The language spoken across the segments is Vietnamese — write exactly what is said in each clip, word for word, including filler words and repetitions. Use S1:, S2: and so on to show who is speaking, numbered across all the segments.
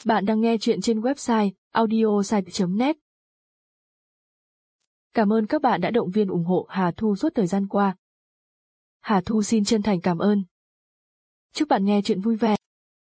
S1: Bạn đang nghe chuyện trên website audiosite chấm net. Cảm ơn các bạn đã động viên ủng hộ Hà Thu suốt thời gian qua. Hà Thu xin chân thành cảm ơn. Chúc bạn nghe chuyện vui vẻ.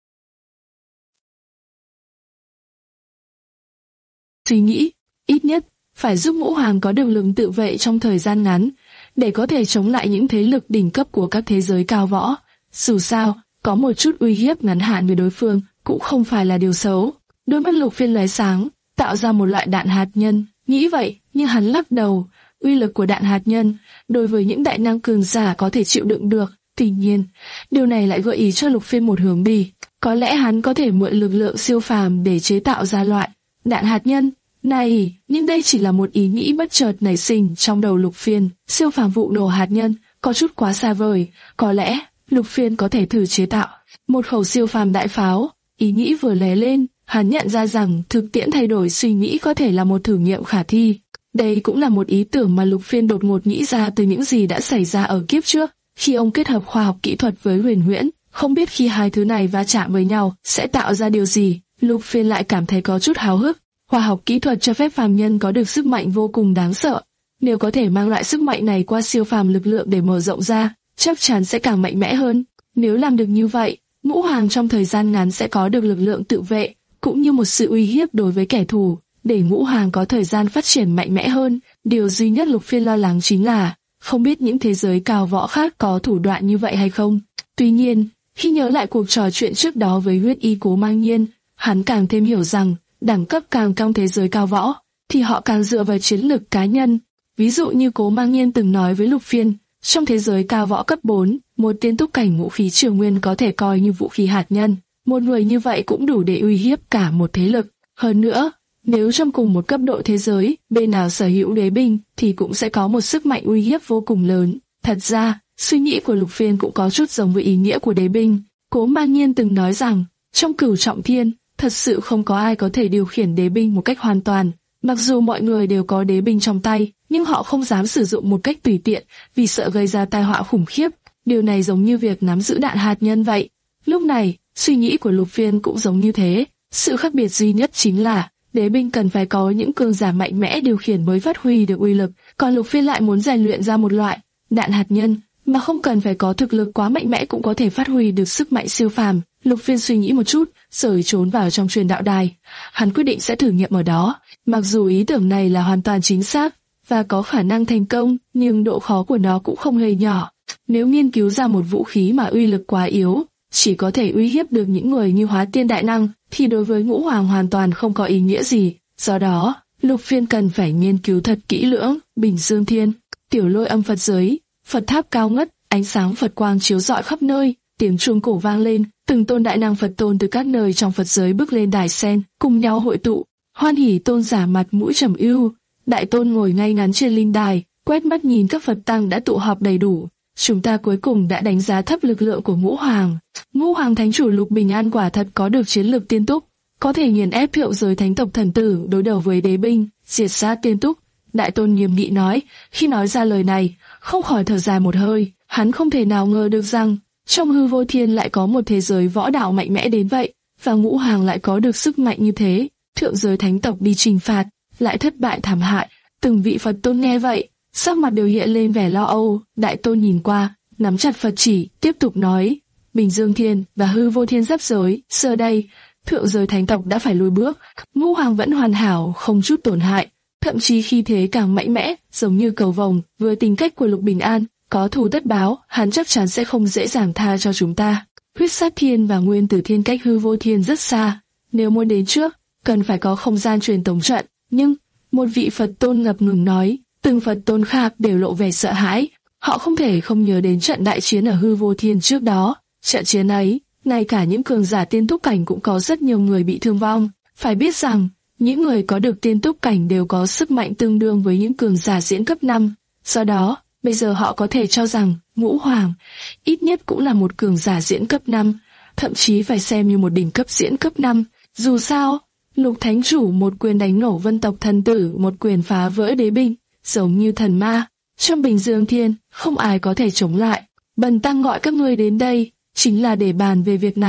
S2: Suy nghĩ, ít nhất, phải giúp Ngũ Hoàng có được lực tự vệ trong thời gian ngắn, để có thể chống lại những thế lực đỉnh cấp của các thế giới cao võ. Dù sao, có một chút uy hiếp ngắn hạn với đối phương cũng không phải là điều xấu. Đôi mắt Lục Phiên lóe sáng, tạo ra một loại đạn hạt nhân. Nghĩ vậy, nhưng hắn lắc đầu. Uy lực của đạn hạt nhân đối với những đại năng cường giả có thể chịu đựng được. Tuy nhiên, điều này lại gợi ý cho Lục Phiên một hướng đi. Có lẽ hắn có thể mượn lực lượng siêu phàm để chế tạo ra loại đạn hạt nhân này, nhưng đây chỉ là một ý nghĩ bất chợt nảy sinh trong đầu Lục Phiên. Siêu phàm vụ nổ hạt nhân có chút quá xa vời. Có lẽ Lục Phiên có thể thử chế tạo một khẩu siêu phàm đại pháo. Ý nghĩ vừa lóe lên, hắn nhận ra rằng thực tiễn thay đổi suy nghĩ có thể là một thử nghiệm khả thi. Đây cũng là một ý tưởng mà Lục Phiên đột ngột nghĩ ra từ những gì đã xảy ra ở kiếp trước, khi ông kết hợp khoa học kỹ thuật với huyền huyễn. Không biết khi hai thứ này va chạm với nhau sẽ tạo ra điều gì. Lục Phiên lại cảm thấy có chút háo hức. Khoa học kỹ thuật cho phép phàm nhân có được sức mạnh vô cùng đáng sợ. Nếu có thể mang loại sức mạnh này qua siêu phàm lực lượng để mở rộng ra, chắc chắn sẽ càng mạnh mẽ hơn. Nếu làm được như vậy, Ngũ Hoàng trong thời gian ngắn sẽ có được lực lượng tự vệ, cũng như một sự uy hiếp đối với kẻ thù, để Ngũ Hoàng có thời gian phát triển mạnh mẽ hơn. Điều duy nhất Lục Phiên lo lắng chính là, không biết những thế giới cao võ khác có thủ đoạn như vậy hay không. Tuy nhiên, khi nhớ lại cuộc trò chuyện trước đó với huyết y Cố Mang Nhiên, hắn càng thêm hiểu rằng, đẳng cấp càng cao thế giới cao võ, thì họ càng dựa vào chiến lực cá nhân. Ví dụ như Cố Mang Nhiên từng nói với Lục Phiên, trong thế giới cao võ cấp bốn, một tiên túc cảnh ngũ khí triều nguyên có thể coi như vũ khí hạt nhân. Một người như vậy cũng đủ để uy hiếp cả một thế lực. Hơn nữa, nếu trong cùng một cấp độ thế giới, bên nào sở hữu đế binh, thì cũng sẽ có một sức mạnh uy hiếp vô cùng lớn. Thật ra, suy nghĩ của Lục Phiên cũng có chút giống với ý nghĩa của đế binh. Cố Mang Nhiên từng nói rằng, trong Cửu Trọng Thiên, thật sự không có ai có thể điều khiển đế binh một cách hoàn toàn. Mặc dù mọi người đều có đế binh trong tay, nhưng họ không dám sử dụng một cách tùy tiện, vì sợ gây ra tai họa khủng khiếp. Điều này giống như việc nắm giữ đạn hạt nhân vậy. Lúc này, suy nghĩ của Lục Phiên cũng giống như thế. Sự khác biệt duy nhất chính là, đế binh cần phải có những cường giả mạnh mẽ điều khiển mới phát huy được uy lực, còn Lục Phiên lại muốn rèn luyện ra một loại đạn hạt nhân mà không cần phải có thực lực quá mạnh mẽ cũng có thể phát huy được sức mạnh siêu phàm. Lục Phiên suy nghĩ một chút, rồi trốn vào trong truyền đạo đài. Hắn quyết định sẽ thử nghiệm ở đó. Mặc dù ý tưởng này là hoàn toàn chính xác và có khả năng thành công, nhưng độ khó của nó cũng không hề nhỏ. Nếu nghiên cứu ra một vũ khí mà uy lực quá yếu, chỉ có thể uy hiếp được những người như Hóa Tiên đại năng, thì đối với Ngũ Hoàng hoàn toàn không có ý nghĩa gì. Do đó, Lục Phiên cần phải nghiên cứu thật kỹ lưỡng. Bình Dương Thiên, Tiểu Lôi Âm Phật giới, Phật tháp cao ngất, ánh sáng Phật quang chiếu rọi khắp nơi, tiếng chuông cổ vang lên, từng tôn đại năng Phật tôn từ các nơi trong Phật giới bước lên đài sen, cùng nhau hội tụ. Hoan Hỷ tôn giả mặt mũi trầm ưu, đại tôn ngồi ngay ngắn trên linh đài, quét mắt nhìn các Phật tăng đã tụ họp đầy đủ. Chúng ta cuối cùng đã đánh giá thấp lực lượng của Ngũ Hoàng. Ngũ Hoàng Thánh Chủ Lục Bình An quả thật có được chiến lược tiên túc, có thể nghiền ép Thiệu giới thánh tộc thần tử đối đầu với đế binh, diệt sát tiên túc. Đại tôn nghiêm nghị nói. Khi nói ra lời này, không khỏi thở dài một hơi. Hắn không thể nào ngờ được rằng trong hư vô thiên lại có một thế giới võ đạo mạnh mẽ đến vậy, và Ngũ Hoàng lại có được sức mạnh như thế. Thượng giới thánh tộc đi trừng phạt, lại thất bại thảm hại. Từng vị Phật tôn nghe vậy, sắc mặt đều hiện lên vẻ lo âu. Đại tôn nhìn qua, nắm chặt Phật chỉ, tiếp tục nói: Bình Dương Thiên và hư vô thiên giáp giới, giờ đây, thượng giới thánh tộc đã phải lùi bước. Ngũ Hoàng vẫn hoàn hảo, không chút tổn hại, thậm chí khi thế càng mạnh mẽ, giống như cầu vồng. Với tính cách của Lục Bình An, có thù tất báo, hắn chắc chắn sẽ không dễ dàng tha cho chúng ta. Huyết Sát Thiên và Nguyên Tử Thiên cách hư vô thiên rất xa, nếu muốn đến trước, cần phải có không gian truyền tống trận. Nhưng một vị Phật tôn ngập ngừng nói. Từng Phật tôn khác đều lộ vẻ sợ hãi, họ không thể không nhớ đến trận đại chiến ở hư vô thiên trước đó. Trận chiến ấy, ngay cả những cường giả tiên túc cảnh cũng có rất nhiều người bị thương vong. Phải biết rằng, những người có được tiên túc cảnh đều có sức mạnh tương đương với những cường giả diễn cấp năm. Do đó, bây giờ họ có thể cho rằng Ngũ Hoàng ít nhất cũng là một cường giả diễn cấp năm, thậm chí phải xem như một đỉnh cấp diễn cấp năm. Dù sao, Lục Thánh Chủ một quyền đánh nổ vân tộc thần tử, một quyền phá vỡ đế binh, giống như thần ma. Trong Bình Dương Thiên, không ai có thể chống lại. Bần tăng gọi các ngươi đến đây, chính là để bàn về việc này.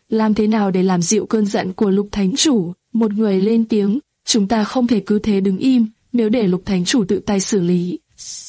S2: làm thế nào để làm dịu cơn giận của Lục Thánh Chủ? Một người lên tiếng, chúng ta không thể cứ thế đứng im, nếu để Lục Thánh Chủ tự tay xử lý,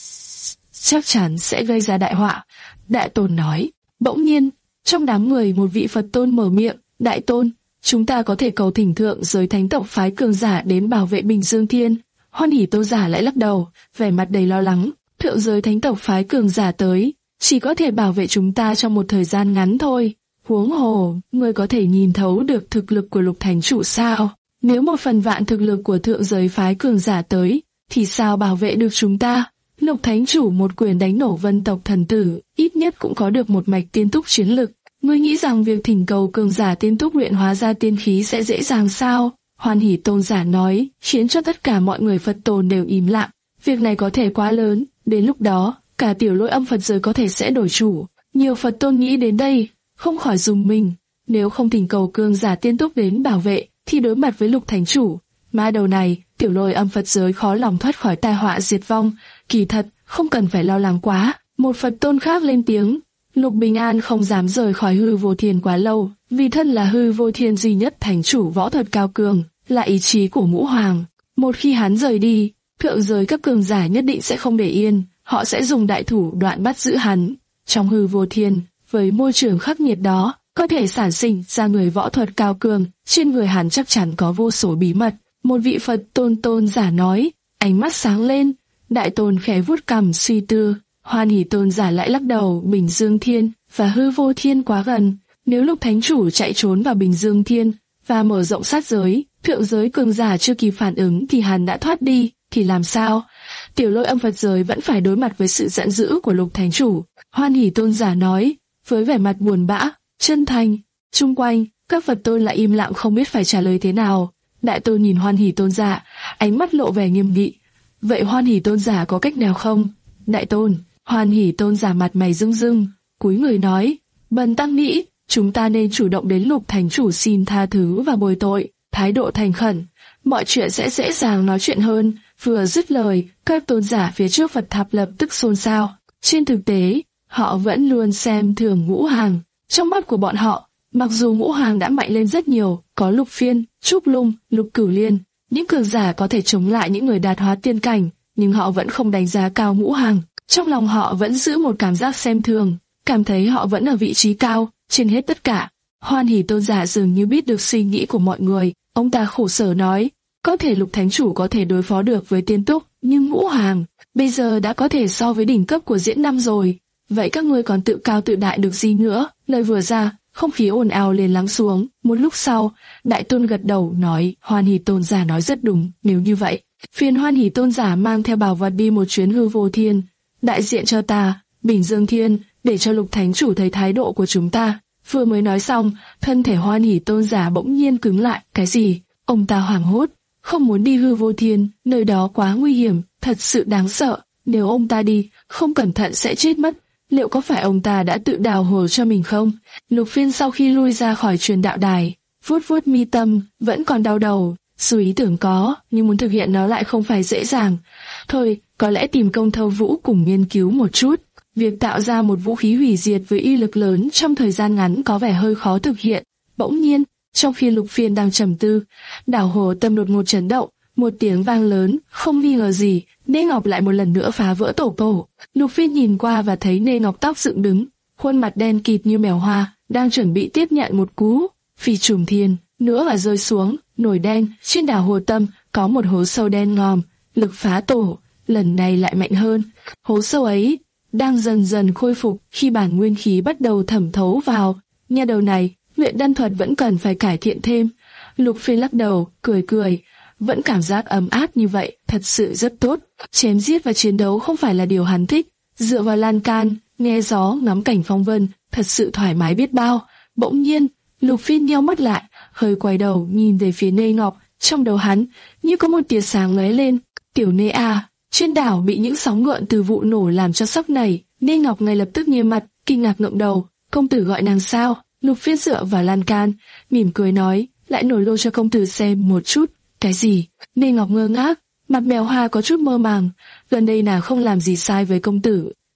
S2: chắc chắn sẽ gây ra đại họa. Đại Tôn nói. Bỗng nhiên, trong đám người một vị Phật Tôn mở miệng, Đại Tôn, chúng ta có thể cầu thỉnh thượng giới thánh tộc phái cường giả đến bảo vệ Bình Dương Thiên. Hoan Hỷ Tôn giả lại lắc đầu, vẻ mặt đầy lo lắng. Thượng giới thánh tộc phái cường giả tới, chỉ có thể bảo vệ chúng ta trong một thời gian ngắn thôi. Huống hồ, ngươi có thể nhìn thấu được thực lực của Lục Thánh Chủ sao? Nếu một phần vạn thực lực của thượng giới phái cường giả tới, thì sao bảo vệ được chúng ta? Lục Thánh Chủ một quyền đánh nổ Vân tộc thần tử, ít nhất cũng có được một mạch tiên túc chiến lực. Ngươi nghĩ rằng việc thỉnh cầu cường giả tiên túc luyện hóa ra tiên khí sẽ dễ dàng sao? Hoan Hỷ Tôn giả nói, khiến cho tất cả mọi người Phật Tôn đều im lặng. Việc này có thể quá lớn, đến lúc đó, cả tiểu Lôi Âm Phật giới có thể sẽ đổi chủ. Nhiều Phật Tôn nghĩ đến đây, không khỏi rùng mình. Nếu không thỉnh cầu cường giả tiên túc đến bảo vệ, thì đối mặt với Lục Thánh Chủ, ma đầu này, tiểu Lôi Âm Phật giới khó lòng thoát khỏi tai họa diệt vong. Kỳ thật, không cần phải lo lắng quá. Một Phật Tôn khác lên tiếng, Lục Bình An không dám rời khỏi hư vô thiên quá lâu, vì thân là hư vô thiên duy nhất thánh chủ võ thuật cao cường, là ý chí của Ngũ Hoàng. Một khi hắn rời đi, thượng giới các cường giả nhất định sẽ không để yên, họ sẽ dùng đại thủ đoạn bắt giữ hắn. Trong hư vô thiên, với môi trường khắc nghiệt đó, có thể sản sinh ra người võ thuật cao cường, trên người hắn chắc chắn có vô số bí mật. Một vị Phật Tôn tôn giả nói, ánh mắt sáng lên. Đại Tôn khẽ vuốt cằm suy tư. Hoan Hỷ Tôn giả lại lắc đầu, Bình Dương Thiên và hư vô thiên quá gần. Nếu Lục Thánh Chủ chạy trốn vào Bình Dương Thiên và mở rộng sát giới, thượng giới cường giả chưa kịp phản ứng thì hắn đã thoát đi, thì làm sao? Tiểu Lôi Âm Phật giới vẫn phải đối mặt với sự giận dữ của Lục Thánh Chủ. Hoan Hỷ Tôn giả nói, với vẻ mặt buồn bã, chân thành. Chung quanh, các Phật Tôn lại im lặng không biết phải trả lời thế nào. Đại Tôn nhìn Hoan Hỷ Tôn giả, ánh mắt lộ vẻ nghiêm nghị. Vậy Hoan Hỷ Tôn giả có cách nào không? Đại Tôn. Hoan Hỷ Tôn giả mặt mày rưng rưng, cúi người nói, Bần tăng nghĩ, chúng ta nên chủ động đến Lục Thánh Chủ xin tha thứ và bồi tội, thái độ thành khẩn, mọi chuyện sẽ dễ dàng nói chuyện hơn. Vừa dứt lời, các tôn giả phía trước Phật tháp lập tức xôn xao. Trên thực tế, họ vẫn luôn xem thường Ngũ Hàng. Trong mắt của bọn họ, mặc dù Ngũ Hàng đã mạnh lên rất nhiều, có Lục Phiên, Trúc Lung, Lục Cửu Liên, những cường giả có thể chống lại những người đạt hóa tiên cảnh, nhưng họ vẫn không đánh giá cao Ngũ Hàng. Trong lòng họ vẫn giữ một cảm giác xem thường, cảm thấy họ vẫn ở vị trí cao, trên hết tất cả. Hoan Hỷ Tôn giả dường như biết được suy nghĩ của mọi người, ông ta khổ sở nói, có thể Lục Thánh Chủ có thể đối phó được với tiên túc, nhưng Ngũ Hàng bây giờ đã có thể so với đỉnh cấp của Diễn Năm rồi, vậy các ngươi còn tự cao tự đại được gì nữa? Lời vừa ra, không khí ồn ào liền lắng xuống. Một lúc sau, Đại Tôn gật đầu nói, Hoan Hỷ Tôn giả nói rất đúng, nếu như vậy, phiền Hoan Hỷ Tôn giả mang theo bảo vật đi một chuyến hư vô thiên, đại diện cho ta, Bình Dương Thiên, để cho Lục Thánh Chủ thấy thái độ của chúng ta. Vừa mới nói xong, thân thể Hoan Hỷ Tôn giả bỗng nhiên cứng lại. Cái gì? Ông ta hoảng hốt, không muốn đi hư vô thiên, nơi đó quá nguy hiểm, thật sự đáng sợ. Nếu ông ta đi, không cẩn thận sẽ chết mất. Liệu có phải ông ta đã tự đào hố cho mình không? Lục Phiên sau khi lui ra khỏi truyền đạo đài, vuốt vuốt mi tâm, vẫn còn đau đầu. Dù ý tưởng có, nhưng muốn thực hiện nó lại không phải dễ dàng. Thôi, có lẽ tìm Công Thâu Vũ cùng nghiên cứu một chút. Việc tạo ra một vũ khí hủy diệt với uy lực lớn trong thời gian ngắn có vẻ hơi khó thực hiện. Bỗng nhiên, trong khi Lục Phiên đang trầm tư, đảo hồ tâm đột ngột chấn động, một tiếng vang lớn, không nghi ngờ gì, Nê Ngọc lại một lần nữa phá vỡ tổ tổ. Lục Phiên nhìn qua và thấy Nê Ngọc tóc dựng đứng, khuôn mặt đen kịt như mèo hoa, đang chuẩn bị tiếp nhận một cú phi trùng thiên nữa và rơi xuống. Nổi đen trên đảo hồ tâm có một hố sâu đen ngòm, lực phá tổ lần này lại mạnh hơn. Hố sâu ấy đang dần dần khôi phục khi bản nguyên khí bắt đầu thẩm thấu vào. Nhà đầu này, luyện đan thuật vẫn cần phải cải thiện thêm. Lục Phiên lắc đầu, cười cười, vẫn cảm giác ấm áp như vậy, thật sự rất tốt. Chém giết và chiến đấu không phải là điều hắn thích. Dựa vào lan can, nghe gió, ngắm cảnh phong vân, thật sự thoải mái biết bao. Bỗng nhiên, Lục Phiên nheo mắt lại, hơi quay đầu nhìn về phía Nê Ngọc. Trong đầu hắn như có một tia sáng lóe lên. Tiểu Nê à, trên đảo bị những sóng gợn từ vụ nổ làm cho sốc này. Nê Ngọc ngay lập tức nghiêm mặt, kinh ngạc ngẩng đầu. Công tử gọi nàng sao? Lục Phiên dựa vào lan can, mỉm cười nói, lại nổi lô cho công tử xem một chút. Cái gì? Nê Ngọc ngơ ngác, mặt mèo hoa có chút mơ màng. Gần đây nàng không làm gì sai với công tử,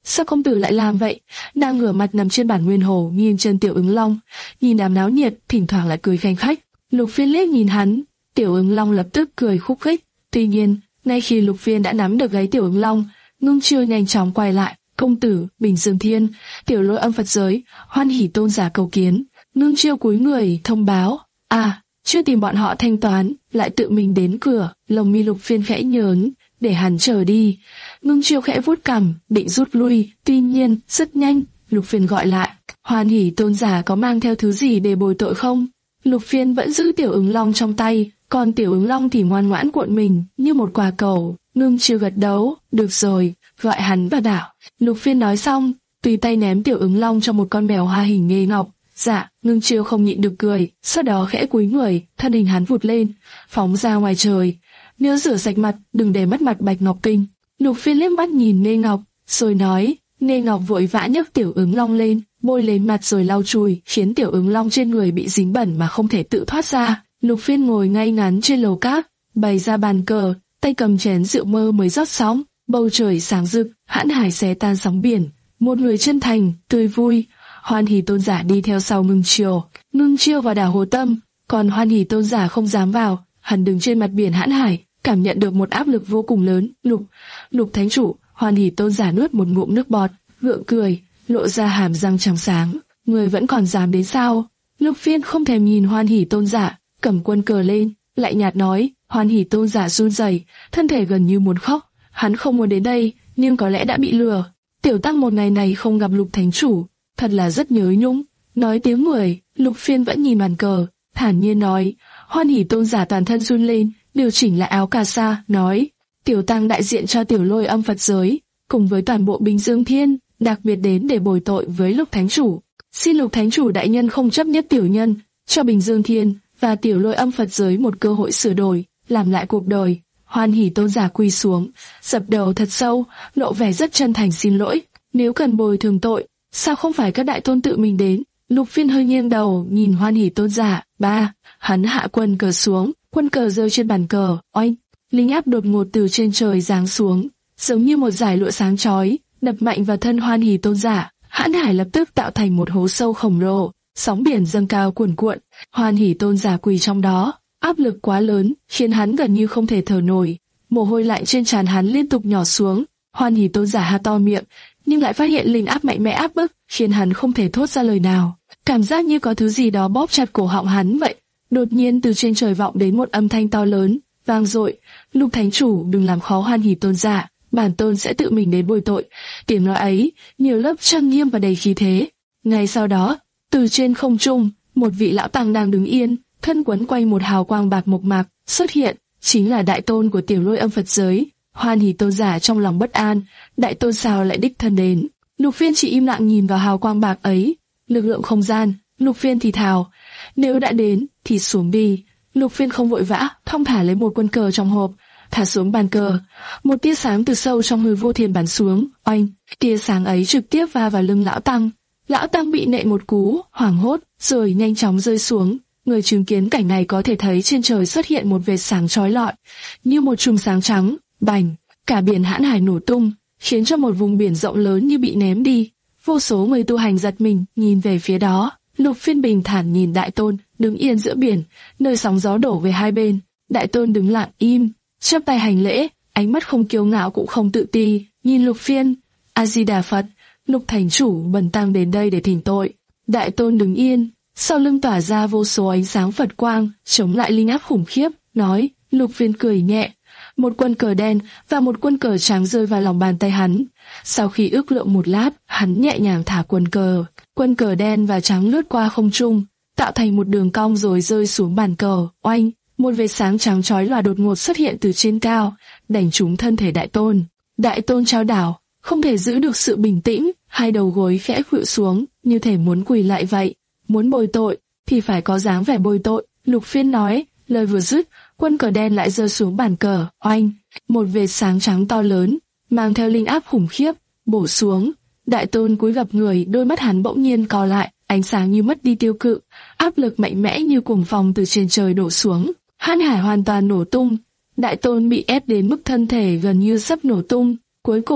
S2: sao công tử lại làm vậy? Đang ngửa mặt nằm trên bản nguyên hồ, nhìn chân Tiểu Ứng Long, nhìn đám náo nhiệt, thỉnh thoảng lại cười khanh khách. Lục Phiên liếc nhìn hắn, Tiểu Ứng Long lập tức cười khúc khích. Tuy nhiên, ngay khi Lục Phiên đã nắm được gáy Tiểu Ứng Long, Ngưng Chiêu nhanh chóng quay lại. Công tử, Bình Dương Thiên, Tiểu Lôi Âm Phật giới, hoan hỉ tôn giả cầu kiến. Ngưng Chiêu cúi người thông báo, à, chưa tìm bọn họ thanh toán, lại tự mình đến cửa. Lồng mi Lục Phiên khẽ nhớn, để hắn chờ đi. Ngưng Chiêu khẽ vuốt cằm, định rút lui, tuy nhiên rất nhanh, Lục Phiên gọi lại, hoan hỉ tôn giả có mang theo thứ gì để bồi tội không? Lục Phiên vẫn giữ Tiểu Ứng Long trong tay, còn Tiểu Ứng Long thì ngoan ngoãn cuộn mình như một quả cầu. Ngưng Chiêu gật đầu, được rồi, gọi hắn vào đảo. Lục Phiên nói xong, tùy tay ném Tiểu Ứng Long cho một con mèo hoa hình nghê ngọc. Dạ, Ngưng Chiêu không nhịn được cười, sau đó khẽ cúi người, thân hình hắn vụt lên, phóng ra ngoài trời. Nhớ rửa sạch mặt, đừng để mất mặt Bạch Ngọc Kinh. Lục Phiên liếc mắt nhìn Nghê Ngọc, rồi nói. Nghê Ngọc vội vã nhấc Tiểu Ứng Long lên, bôi lên mặt rồi lau chùi, khiến Tiểu Ứng Long trên người bị dính bẩn mà không thể tự thoát ra. Lục Phiên ngồi ngay ngắn trên lầu cát, bày ra bàn cờ, tay cầm chén rượu mơ mới rót sóng, bầu trời sáng rực, hãn hải xé tan sóng biển. Một người chân thành, tươi vui. Hoan hỉ tôn giả đi theo sau Ngưng Chiêu. Ngưng Chiêu vào đảo Hồ Tâm, còn Hoan hỉ tôn giả không dám vào, hắn đứng trên mặt biển hãn hải, cảm nhận được một áp lực vô cùng lớn. Lục, Lục Thánh Chủ. Hoan hỉ tôn giả nuốt một ngụm nước bọt, gượng cười, lộ ra hàm răng trắng sáng. Người vẫn còn dám đến sao? Lục Phiên không thèm nhìn Hoan hỉ tôn giả, cầm quân cờ lên, lại nhạt nói. Hoan hỉ tôn giả run rẩy, thân thể gần như muốn khóc. Hắn không muốn đến đây, nhưng có lẽ đã bị lừa. Tiểu Tăng một ngày này không gặp Lục Thánh Chủ, thật là rất nhớ nhung. Nói tiếng người, Lục Phiên vẫn nhìn bàn cờ, thản nhiên nói. Hoan hỉ tôn giả toàn thân run lên, điều chỉnh lại áo cà sa, nói. Tiểu Tăng đại diện cho Tiểu Lôi Âm Phật giới, cùng với toàn bộ Bình Dương Thiên, đặc biệt đến để bồi tội với Lục Thánh Chủ. Xin Lục Thánh Chủ đại nhân không chấp nhất tiểu nhân, cho Bình Dương Thiên và Tiểu Lôi Âm Phật giới một cơ hội sửa đổi, làm lại cuộc đời. Hoan hỉ tôn giả quỳ xuống, dập đầu thật sâu, lộ vẻ rất chân thành xin lỗi. Nếu cần bồi thường tội, sao không phải các đại tôn tự mình đến? Lục Phiên hơi nghiêng đầu, nhìn Hoan hỉ tôn giả. Ba, hắn hạ quân cờ xuống, quân cờ rơi trên bàn cờ. Oanh, linh áp đột ngột từ trên trời giáng xuống, giống như một dải lụa sáng chói, đập mạnh vào thân Hoan hỉ tôn giả. Hãn hải lập tức tạo thành một hố sâu khổng lồ, sóng biển dâng cao cuồn cuộn. Hoan hỉ tôn giả quỳ trong đó, áp lực quá lớn, khiến hắn gần như không thể thở nổi. Mồ hôi lạnh trên trán hắn liên tục nhỏ xuống. Hoan hỉ tôn giả há to miệng, nhưng lại phát hiện linh áp mạnh mẽ áp bức, khiến hắn không thể thốt ra lời nào. Cảm giác như có thứ gì đó bóp chặt cổ họng hắn vậy. Đột nhiên từ trên trời vọng đến một âm thanh to lớn, vang dội. Lục Thánh Chủ, đừng làm khó Hoan hỉ tôn giả, bản tôn sẽ tự mình đến bồi tội. Tiếng nói ấy nhiều lớp trang nghiêm và đầy khí thế. Ngay sau đó, từ trên không trung, một vị lão tăng đang đứng yên, thân quấn quanh một hào quang bạc mộc mạc xuất hiện, chính là đại tôn của Tiểu Lôi Âm Phật giới. Hoan hỉ tôn giả trong lòng bất an, đại tôn sao lại đích thân đến? Lục Phiên chỉ im lặng nhìn vào hào quang bạc ấy. Lực lượng không gian. Lục Phiên thì thào, nếu đã đến thì xuống đi. Lục Phiên không vội vã, thong thả lấy một quân cờ trong hộp, thả xuống bàn cờ. Một tia sáng từ sâu trong hư vô thiên bắn xuống. Oanh, tia sáng ấy trực tiếp va vào lưng lão tăng. Lão tăng bị nện một cú, hoảng hốt, rồi nhanh chóng rơi xuống. Người chứng kiến cảnh này có thể thấy trên trời xuất hiện một vệt sáng chói lọi, như một chùm sáng trắng. Bành, cả biển hãn hải nổ tung, khiến cho một vùng biển rộng lớn như bị ném đi. Vô số người tu hành giật mình, nhìn về phía đó. Lục Phiên bình thản nhìn đại tôn, đứng yên giữa biển, nơi sóng gió đổ về hai bên. Đại tôn đứng lặng im, chắp tay hành lễ, ánh mắt không kiêu ngạo cũng không tự ti, nhìn Lục Phiên. A Di Đà Phật, Lục Thánh Chủ bần tăng đến đây để thỉnh tội. Đại tôn đứng yên, sau lưng tỏa ra vô số ánh sáng Phật quang, chống lại linh áp khủng khiếp, nói. Lục Phiên cười nhẹ. Một quân cờ đen và một quân cờ trắng rơi vào lòng bàn tay hắn. Sau khi ước lượng một lát, hắn nhẹ nhàng thả quân cờ. Quân cờ đen và trắng lướt qua không trung, tạo thành một đường cong rồi rơi xuống bàn cờ. Oanh, một vệt sáng trắng chói lòa đột ngột xuất hiện từ trên cao, đánh trúng thân thể đại tôn. Đại tôn trao đảo, không thể giữ được sự bình tĩnh, hai đầu gối khẽ khuỵu xuống, như thể muốn quỳ lại vậy. Muốn bồi tội thì phải có dáng vẻ bồi tội. Lục Phiên nói. Lời vừa dứt, quân cờ đen lại rơi xuống bàn cờ. Oanh, một vệt sáng trắng to lớn, mang theo linh áp khủng khiếp, bổ xuống. Đại tôn cúi gập người, đôi mắt hắn bỗng nhiên co lại, ánh sáng như mất đi tiêu cự, áp lực mạnh mẽ như cuồng phong từ trên trời đổ xuống. Hãn hải hoàn toàn nổ tung. Đại tôn bị ép đến mức thân thể gần như sắp nổ tung. Cuối cùng,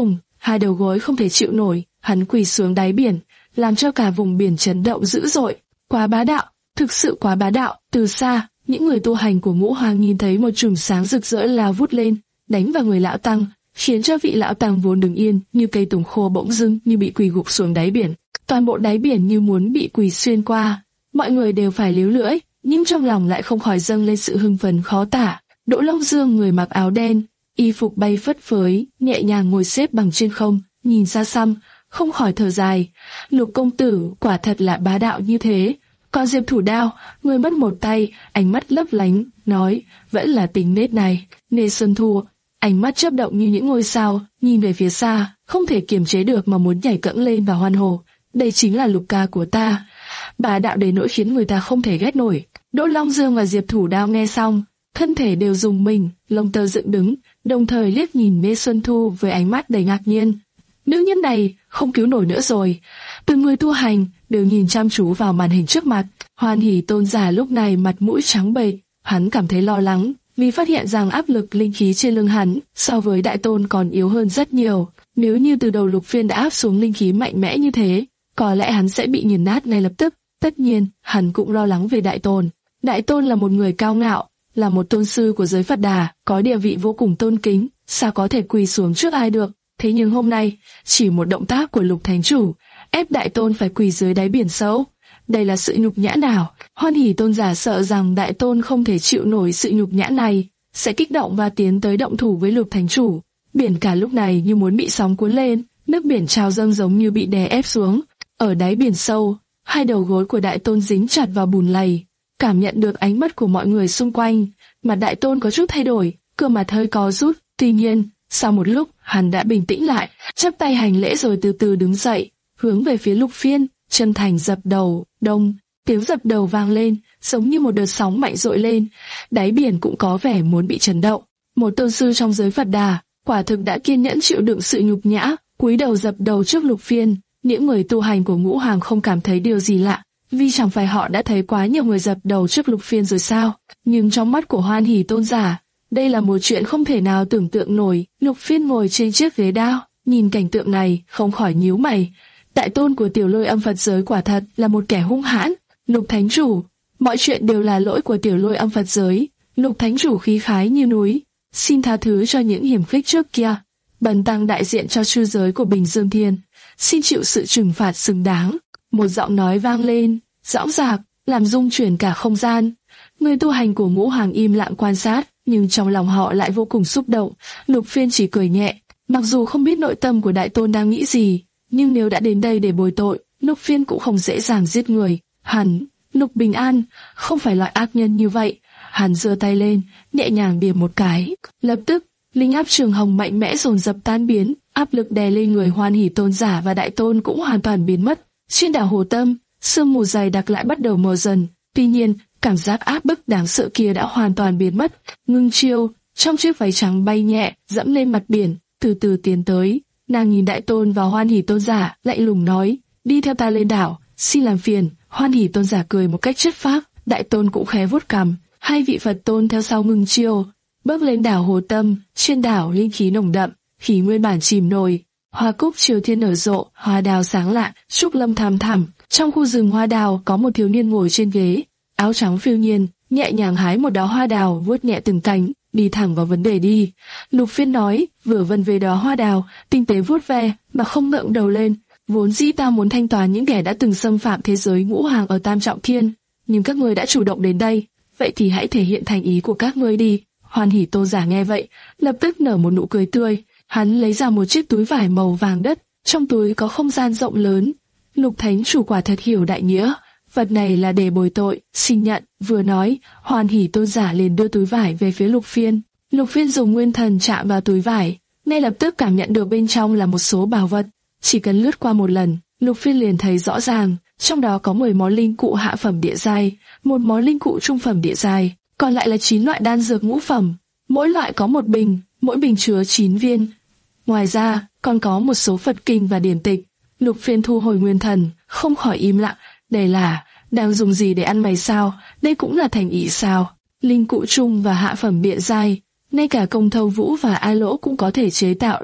S2: hai đầu gối không thể chịu nổi, hắn quỳ xuống đáy biển, làm cho cả vùng biển chấn động dữ dội. Quá bá đạo, thực sự quá bá đạo. Từ xa, những người tu hành của Ngũ Hoàng nhìn thấy một chùm sáng rực rỡ lao vút lên, đánh vào người lão tăng, khiến cho vị lão tăng vốn đứng yên như cây tùng khô bỗng dưng như bị quỳ gục xuống đáy biển. Toàn bộ đáy biển như muốn bị quỳ xuyên qua. Mọi người đều phải líu lưỡi, nhưng trong lòng lại không khỏi dâng lên sự hưng phấn khó tả. Đỗ Long Dương, người mặc áo đen, y phục bay phất phới, nhẹ nhàng ngồi xếp bằng trên không, nhìn xa xăm, không khỏi thở dài. Lục công tử quả thật là bá đạo như thế. Còn Diệp Thủ Đao, người mất một tay, ánh mắt lấp lánh, nói, vẫn là tính nết này. Nê Xuân Thu, ánh mắt chớp động như những ngôi sao, nhìn về phía xa, không thể kiềm chế được mà muốn nhảy cẫng lên và hoan hô. Đây chính là Lục ca của ta. Bá đạo đến nỗi khiến người ta không thể ghét nổi. Đỗ Long Dương và Diệp Thủ Đao nghe xong, thân thể đều rùng mình, lông tơ dựng đứng, đồng thời liếc nhìn Mê Xuân Thu với ánh mắt đầy ngạc nhiên. Nữ nhân này không cứu nổi nữa rồi. Từng người tu hành đều nhìn chăm chú vào màn hình trước mặt. Hoan Hỷ Tôn giả lúc này mặt mũi trắng bệch, hắn cảm thấy lo lắng vì phát hiện rằng áp lực linh khí trên lưng hắn so với Đại Tôn còn yếu hơn rất nhiều. Nếu như từ đầu Lục Phiên đã áp xuống linh khí mạnh mẽ như thế, có lẽ hắn sẽ bị nghiền nát ngay lập tức. Tất nhiên, hắn cũng lo lắng về Đại Tôn. Đại Tôn là một người cao ngạo, là một tôn sư của giới Phật Đà, có địa vị vô cùng tôn kính, sao có thể quỳ xuống trước ai được. Thế nhưng hôm nay, chỉ một động tác của Lục Thánh Chủ, ép Đại Tôn phải quỳ dưới đáy biển sâu. Đây là sự nhục nhã nào? Hoan Hỷ Tôn giả sợ rằng Đại Tôn không thể chịu nổi sự nhục nhã này, sẽ kích động và tiến tới động thủ với Lục Thánh Chủ. Biển cả lúc này như muốn bị sóng cuốn lên, nước biển trào dâng giống như bị đè ép xuống. Ở đáy biển sâu, hai đầu gối của Đại Tôn dính chặt vào bùn lầy. Cảm nhận được ánh mắt của mọi người xung quanh, mặt Đại Tôn có chút thay đổi, cơ mặt hơi co rút. Tuy nhiên, sau một lúc, hắn đã bình tĩnh lại, chắp tay hành lễ rồi từ từ đứng dậy, hướng về phía Lục Phiên, chân thành dập đầu. Đông, tiếng dập đầu vang lên, giống như một đợt sóng mạnh dội lên, đáy biển cũng có vẻ muốn bị chấn động. Một tôn sư trong giới Phật Đà, quả thực đã kiên nhẫn chịu đựng sự nhục nhã, cúi đầu dập đầu trước Lục Phiên. Những người tu hành của Ngũ Hoàng không cảm thấy điều gì lạ, vì chẳng phải họ đã thấy quá nhiều người dập đầu trước Lục Phiên rồi sao? Nhưng trong mắt của Hoan Hỷ Tôn giả, đây là một chuyện không thể nào tưởng tượng nổi. Lục Phiên ngồi trên chiếc ghế đao, nhìn cảnh tượng này, không khỏi nhíu mày. Đại Tôn của Tiểu Lôi Âm Phật giới quả thật là một kẻ hung hãn. Lục Thánh Chủ, mọi chuyện đều là lỗi của Tiểu Lôi Âm Phật giới. Lục Thánh Chủ khí khái như núi, xin tha thứ cho những hiểm khích trước kia. Bần tăng đại diện cho chư giới của Bình Dương Thiên, xin chịu sự trừng phạt xứng đáng. Một giọng nói vang lên, dõng dạc, làm rung chuyển cả không gian. Người tu hành của Ngũ Hoàng im lặng quan sát, nhưng trong lòng họ lại vô cùng xúc động. Lục Phiên chỉ cười nhẹ, mặc dù không biết nội tâm của Đại Tôn đang nghĩ gì, nhưng nếu đã đến đây để bồi tội, Lục Phiên cũng không dễ dàng giết người. Hắn, Lục Bình An, không phải loại ác nhân như vậy. Hắn giơ tay lên, nhẹ nhàng điểm một cái, lập tức linh áp trường hồng mạnh mẽ dồn dập tan biến, áp lực đè lên người Hoan Hỷ Tôn giả và Đại Tôn cũng hoàn toàn biến mất. Trên đảo Hồ Tâm, sương mù dày đặc lại bắt đầu mờ dần. Tuy nhiên, cảm giác áp bức đáng sợ kia đã hoàn toàn biến mất. Ngưng Chiêu, trong chiếc váy trắng bay nhẹ, dẫm lên mặt biển, từ từ tiến tới. Nàng nhìn Đại Tôn và Hoan Hỷ Tôn giả, lạnh lùng nói, đi theo ta lên đảo, xin làm phiền. Hoan Hỷ Tôn giả cười một cách chất phác, Đại Tôn cũng khẽ vuốt cằm. Hai vị Phật tôn theo sau Ngưng Chiêu, bước lên đảo Hồ Tâm. Trên đảo linh khí nồng đậm, khí nguyên bản chìm nổi, hoa cúc triều thiên nở rộ, hoa đào sáng lạ, trúc lâm thăm thẳm. Trong khu rừng hoa đào có một thiếu niên ngồi trên ghế, áo trắng phiêu nhiên, nhẹ nhàng hái một đóa hoa đào, vuốt nhẹ từng cánh, đi thẳng vào vấn đề đi. Lục Phiên nói, vừa vần về đóa hoa đào, tinh tế vuốt ve, mà không ngẩng đầu lên. Vốn dĩ ta muốn thanh toán những kẻ đã từng xâm phạm thế giới Ngũ Hoàng ở Tam Trọng Thiên, nhưng các ngươi đã chủ động đến đây, vậy thì hãy thể hiện thành ý của các ngươi đi. Hoan Hỷ Tôn giả nghe vậy, lập tức nở một nụ cười tươi. Hắn lấy ra một chiếc túi vải màu vàng đất, trong túi có không gian rộng lớn. Lục Thánh Chủ quả thật hiểu đại nghĩa, vật này là để bồi tội, xin nhận. Vừa nói, Hoan Hỷ Tôn giả liền đưa túi vải về phía Lục Phiên. Lục Phiên dùng nguyên thần chạm vào túi vải, ngay lập tức cảm nhận được bên trong là một số bảo vật. Chỉ cần lướt qua một lần, Lục Phiên liền thấy rõ ràng, trong đó có mười món linh cụ hạ phẩm địa giai, một món linh cụ trung phẩm địa giai, còn lại là chín loại đan dược ngũ phẩm, mỗi loại có một bình, mỗi bình chứa chín viên. Ngoài ra, còn có một số Phật kinh và điển tịch. Lục Phiên thu hồi nguyên thần, không khỏi im lặng. Đây là, đang dùng gì để ăn mày sao? Đây cũng là thành ý sao? Linh cụ trung và hạ phẩm địa giai, ngay cả Công Thâu Vũ và A Lỗ cũng có thể chế tạo được.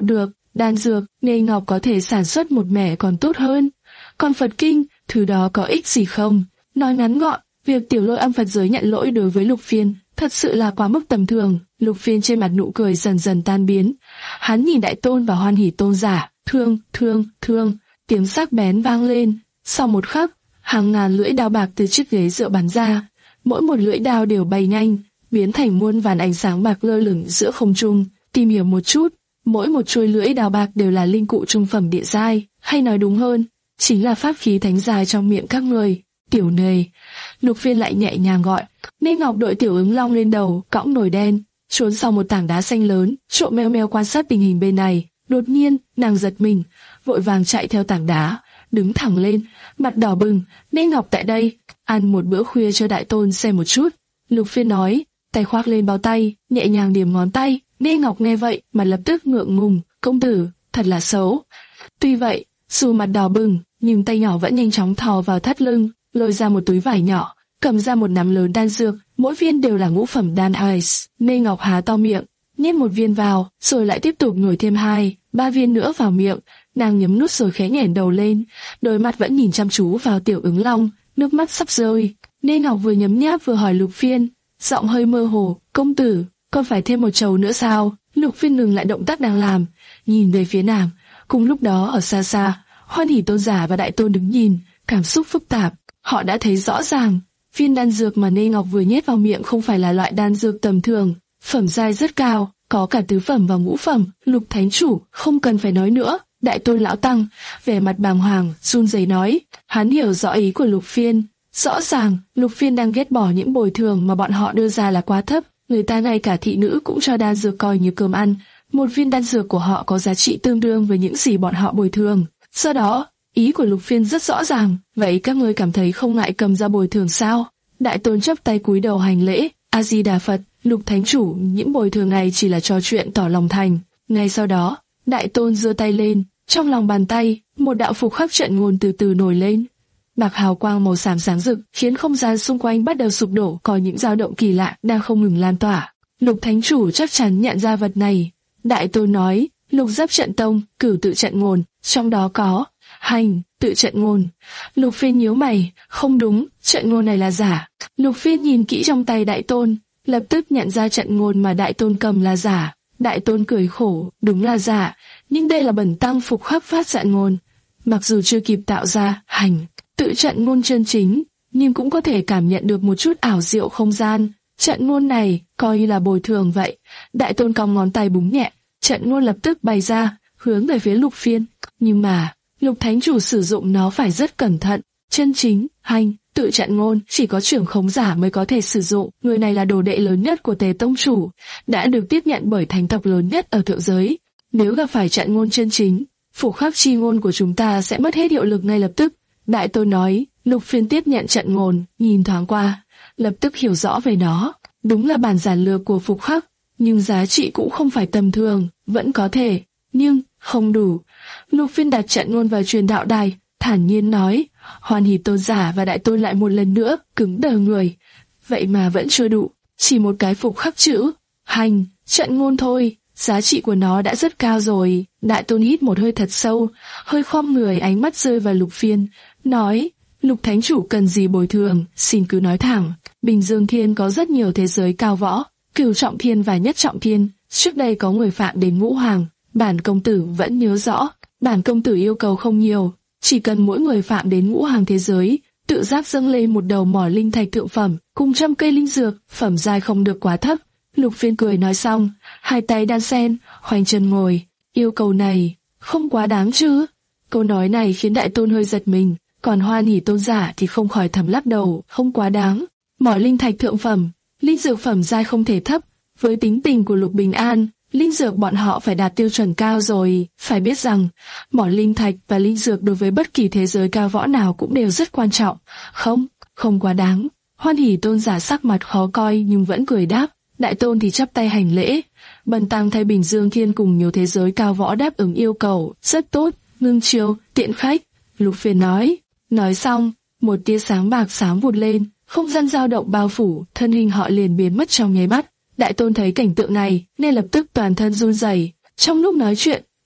S2: đan dược, nên Ngọc có thể sản xuất một mẻ còn tốt hơn. Còn Phật Kinh, thứ đó có ích gì không? Nói ngắn gọn, việc Tiểu Lôi âm Phật giới nhận lỗi đối với Lục Phiên thật sự là quá mức tầm thường. Lục Phiên trên mặt nụ cười dần dần tan biến. Hắn nhìn Đại Tôn và Hoan Hỷ Tôn giả, thương, thương, thương, tiếng sắc bén vang lên. Sau một khắc, hàng ngàn lưỡi đao bạc từ chiếc ghế dựa bắn ra. Mỗi một lưỡi đao đều bay nhanh, biến thành muôn vàn ánh sáng bạc lơ lửng giữa không trung. Tìm hiểu một chút, mỗi một chuôi lưỡi đao bạc đều là linh cụ trung phẩm địa giai, hay nói đúng hơn, chính là pháp khí thánh giai trong miệng các người. Tiểu Nề, Lục Phiên lại nhẹ nhàng gọi. Nên Ngọc đội Tiểu Ứng Long lên đầu, cõng nồi đen, trốn sau một tảng đá xanh lớn, trộm meo meo quan sát tình hình bên này. Đột nhiên, nàng giật mình, vội vàng chạy theo tảng đá, đứng thẳng lên, mặt đỏ bừng. Nên Ngọc tại đây, ăn một bữa khuya cho Đại Tôn xem một chút. Lục Phiên nói, tay khoác lên bao tay, nhẹ nhàng điểm ngón tay. Nên Ngọc nghe vậy, mặt lập tức ngượng ngùng. Công tử, thật là xấu. Tuy vậy, dù mặt đỏ bừng, nhưng tay nhỏ vẫn nhanh chóng thò vào thắt lưng, lôi ra một túi vải nhỏ, cầm ra một nắm lớn đan dược, mỗi viên đều là ngũ phẩm đan ice. Nên Ngọc há to miệng, nhét một viên vào, rồi lại tiếp tục nhồi thêm hai, ba viên nữa vào miệng. Nàng nhấm nút rồi khẽ nhẻn đầu lên, đôi mắt vẫn nhìn chăm chú vào Tiểu Ứng Long, nước mắt sắp rơi. Nên Ngọc vừa nhấm nháp vừa hỏi Lục Phiên, giọng hơi mơ hồ, công tử, còn phải thêm một chầu nữa sao? Lục Phiên ngừng lại động tác đang làm, nhìn về phía nàng. Cùng lúc đó ở xa xa, Hoan Hỷ Tôn giả và Đại Tôn đứng nhìn, cảm xúc phức tạp. Họ đã thấy rõ ràng, viên đan dược mà Nê Ngọc vừa nhét vào miệng không phải là loại đan dược tầm thường, phẩm giai rất cao, có cả tứ phẩm và ngũ phẩm. Lục Thánh Chủ, không cần phải nói nữa. Đại Tôn lão tăng, vẻ mặt bàng hoàng, run rẩy nói. Hắn hiểu rõ ý của Lục Phiên. Rõ ràng, Lục Phiên đang ghét bỏ những bồi thường mà bọn họ đưa ra là quá thấp. Người ta ngay cả thị nữ cũng cho đan dược coi như cơm ăn. Một viên đan dược của họ có giá trị tương đương với những gì bọn họ bồi thường. Do đó, ý của Lục Phiên rất rõ ràng. Vậy các ngươi cảm thấy không ngại cầm ra bồi thường sao? Đại Tôn chắp tay cúi đầu hành lễ. A Di Đà Phật. Lục Thánh Chủ, những bồi thường này chỉ là trò chuyện tỏ lòng thành. Ngay sau đó, Đại Tôn giơ tay lên, trong lòng bàn tay, một đạo phục khắc trận ngôn từ từ nổi lên. Bạc hào quang màu xám sáng rực, khiến không gian xung quanh bắt đầu sụp đổ, có những dao động kỳ lạ đang không ngừng lan tỏa. Lục Thánh Chủ chắc chắn nhận ra vật này. Đại Tôn nói, Lục Giáp Trận Tông, cửu tự trận ngôn, trong đó có hành, tự trận ngôn. Lục Phiên nhíu mày, không đúng, trận ngôn này là giả. Lục Phiên nhìn kỹ trong tay Đại Tôn, lập tức nhận ra trận ngôn mà Đại Tôn cầm là giả. Đại Tôn cười khổ, đúng là giả, nhưng đây là bẩn tăng phục khắc phát trận ngôn. Mặc dù chưa kịp tạo ra hành, tự trận ngôn chân chính, nhưng cũng có thể cảm nhận được một chút ảo diệu không gian. Trận ngôn này coi như là bồi thường vậy. Đại Tôn cong ngón tay búng nhẹ, trận ngôn lập tức bay ra, hướng về phía Lục Phiên. Nhưng mà, Lục Thánh Chủ sử dụng nó phải rất cẩn thận. Chân chính, hành, tự trận ngôn chỉ có trưởng khống giả mới có thể sử dụng. Người này là đồ đệ lớn nhất của Tề Tông Chủ, đã được tiếp nhận bởi thánh tộc lớn nhất ở thượng giới. Nếu gặp phải trận ngôn chân chính, phục khắc chi ngôn của chúng ta sẽ mất hết hiệu lực ngay lập tức. Đại Tôn nói. Lục Phiên tiếp nhận trận ngôn, nhìn thoáng qua, lập tức hiểu rõ về nó. Đúng là bản giản lược của phục khắc, nhưng giá trị cũng không phải tầm thường, vẫn có thể, nhưng không đủ. Lục Phiên đặt trận ngôn vào truyền đạo đài, thản nhiên nói. Hoan Hỷ Tôn giả và Đại Tôn lại một lần nữa cứng đờ người. Vậy mà vẫn chưa đủ, chỉ một cái phục khắc chữ hành, trận ngôn thôi, giá trị của nó đã rất cao rồi. Đại Tôn hít một hơi thật sâu, hơi khom người, ánh mắt rơi vào Lục Phiên, nói. Lục Thánh Chủ cần gì bồi thường, xin cứ nói thẳng. Bình Dương Thiên có rất nhiều thế giới cao võ, cửu trọng thiên và nhất trọng thiên. Trước đây có người phạm đến ngũ hoàng, bản công tử vẫn nhớ rõ. Bản công tử yêu cầu không nhiều, chỉ cần mỗi người phạm đến ngũ hoàng thế giới, tự giác dâng lên một đầu mỏ linh thạch thượng phẩm, cùng trăm cây linh dược, phẩm giai không được quá thấp. Lục Phiên cười nói xong, hai tay đan sen, khoanh chân ngồi. Yêu cầu này, không quá đáng chứ? Câu nói này khiến Đại Tôn hơi giật mình. Còn Hoan Hỷ Tôn giả thì không khỏi thầm lắc đầu, không quá đáng. Mỏ linh thạch thượng phẩm, linh dược phẩm giai không thể thấp. Với tính tình của Lục Bình An, linh dược bọn họ phải đạt tiêu chuẩn cao rồi. Phải biết rằng, mỏ linh thạch và linh dược đối với bất kỳ thế giới cao võ nào cũng đều rất quan trọng. Không, không quá đáng. Hoan Hỷ Tôn giả sắc mặt khó coi nhưng vẫn cười đáp. Đại Tôn thì chắp tay hành lễ. Bần tăng thay Bình Dương Thiên cùng nhiều thế giới cao võ đáp ứng yêu cầu, rất tốt, ngưng chiêu, tiện khách. Lục Phiên nói. Nói xong, một tia sáng bạc xám vụt lên, không gian dao động bao phủ, thân hình họ liền biến mất trong nháy mắt. Đại Tôn thấy cảnh tượng này, nên lập tức toàn thân run rẩy. Trong lúc nói chuyện,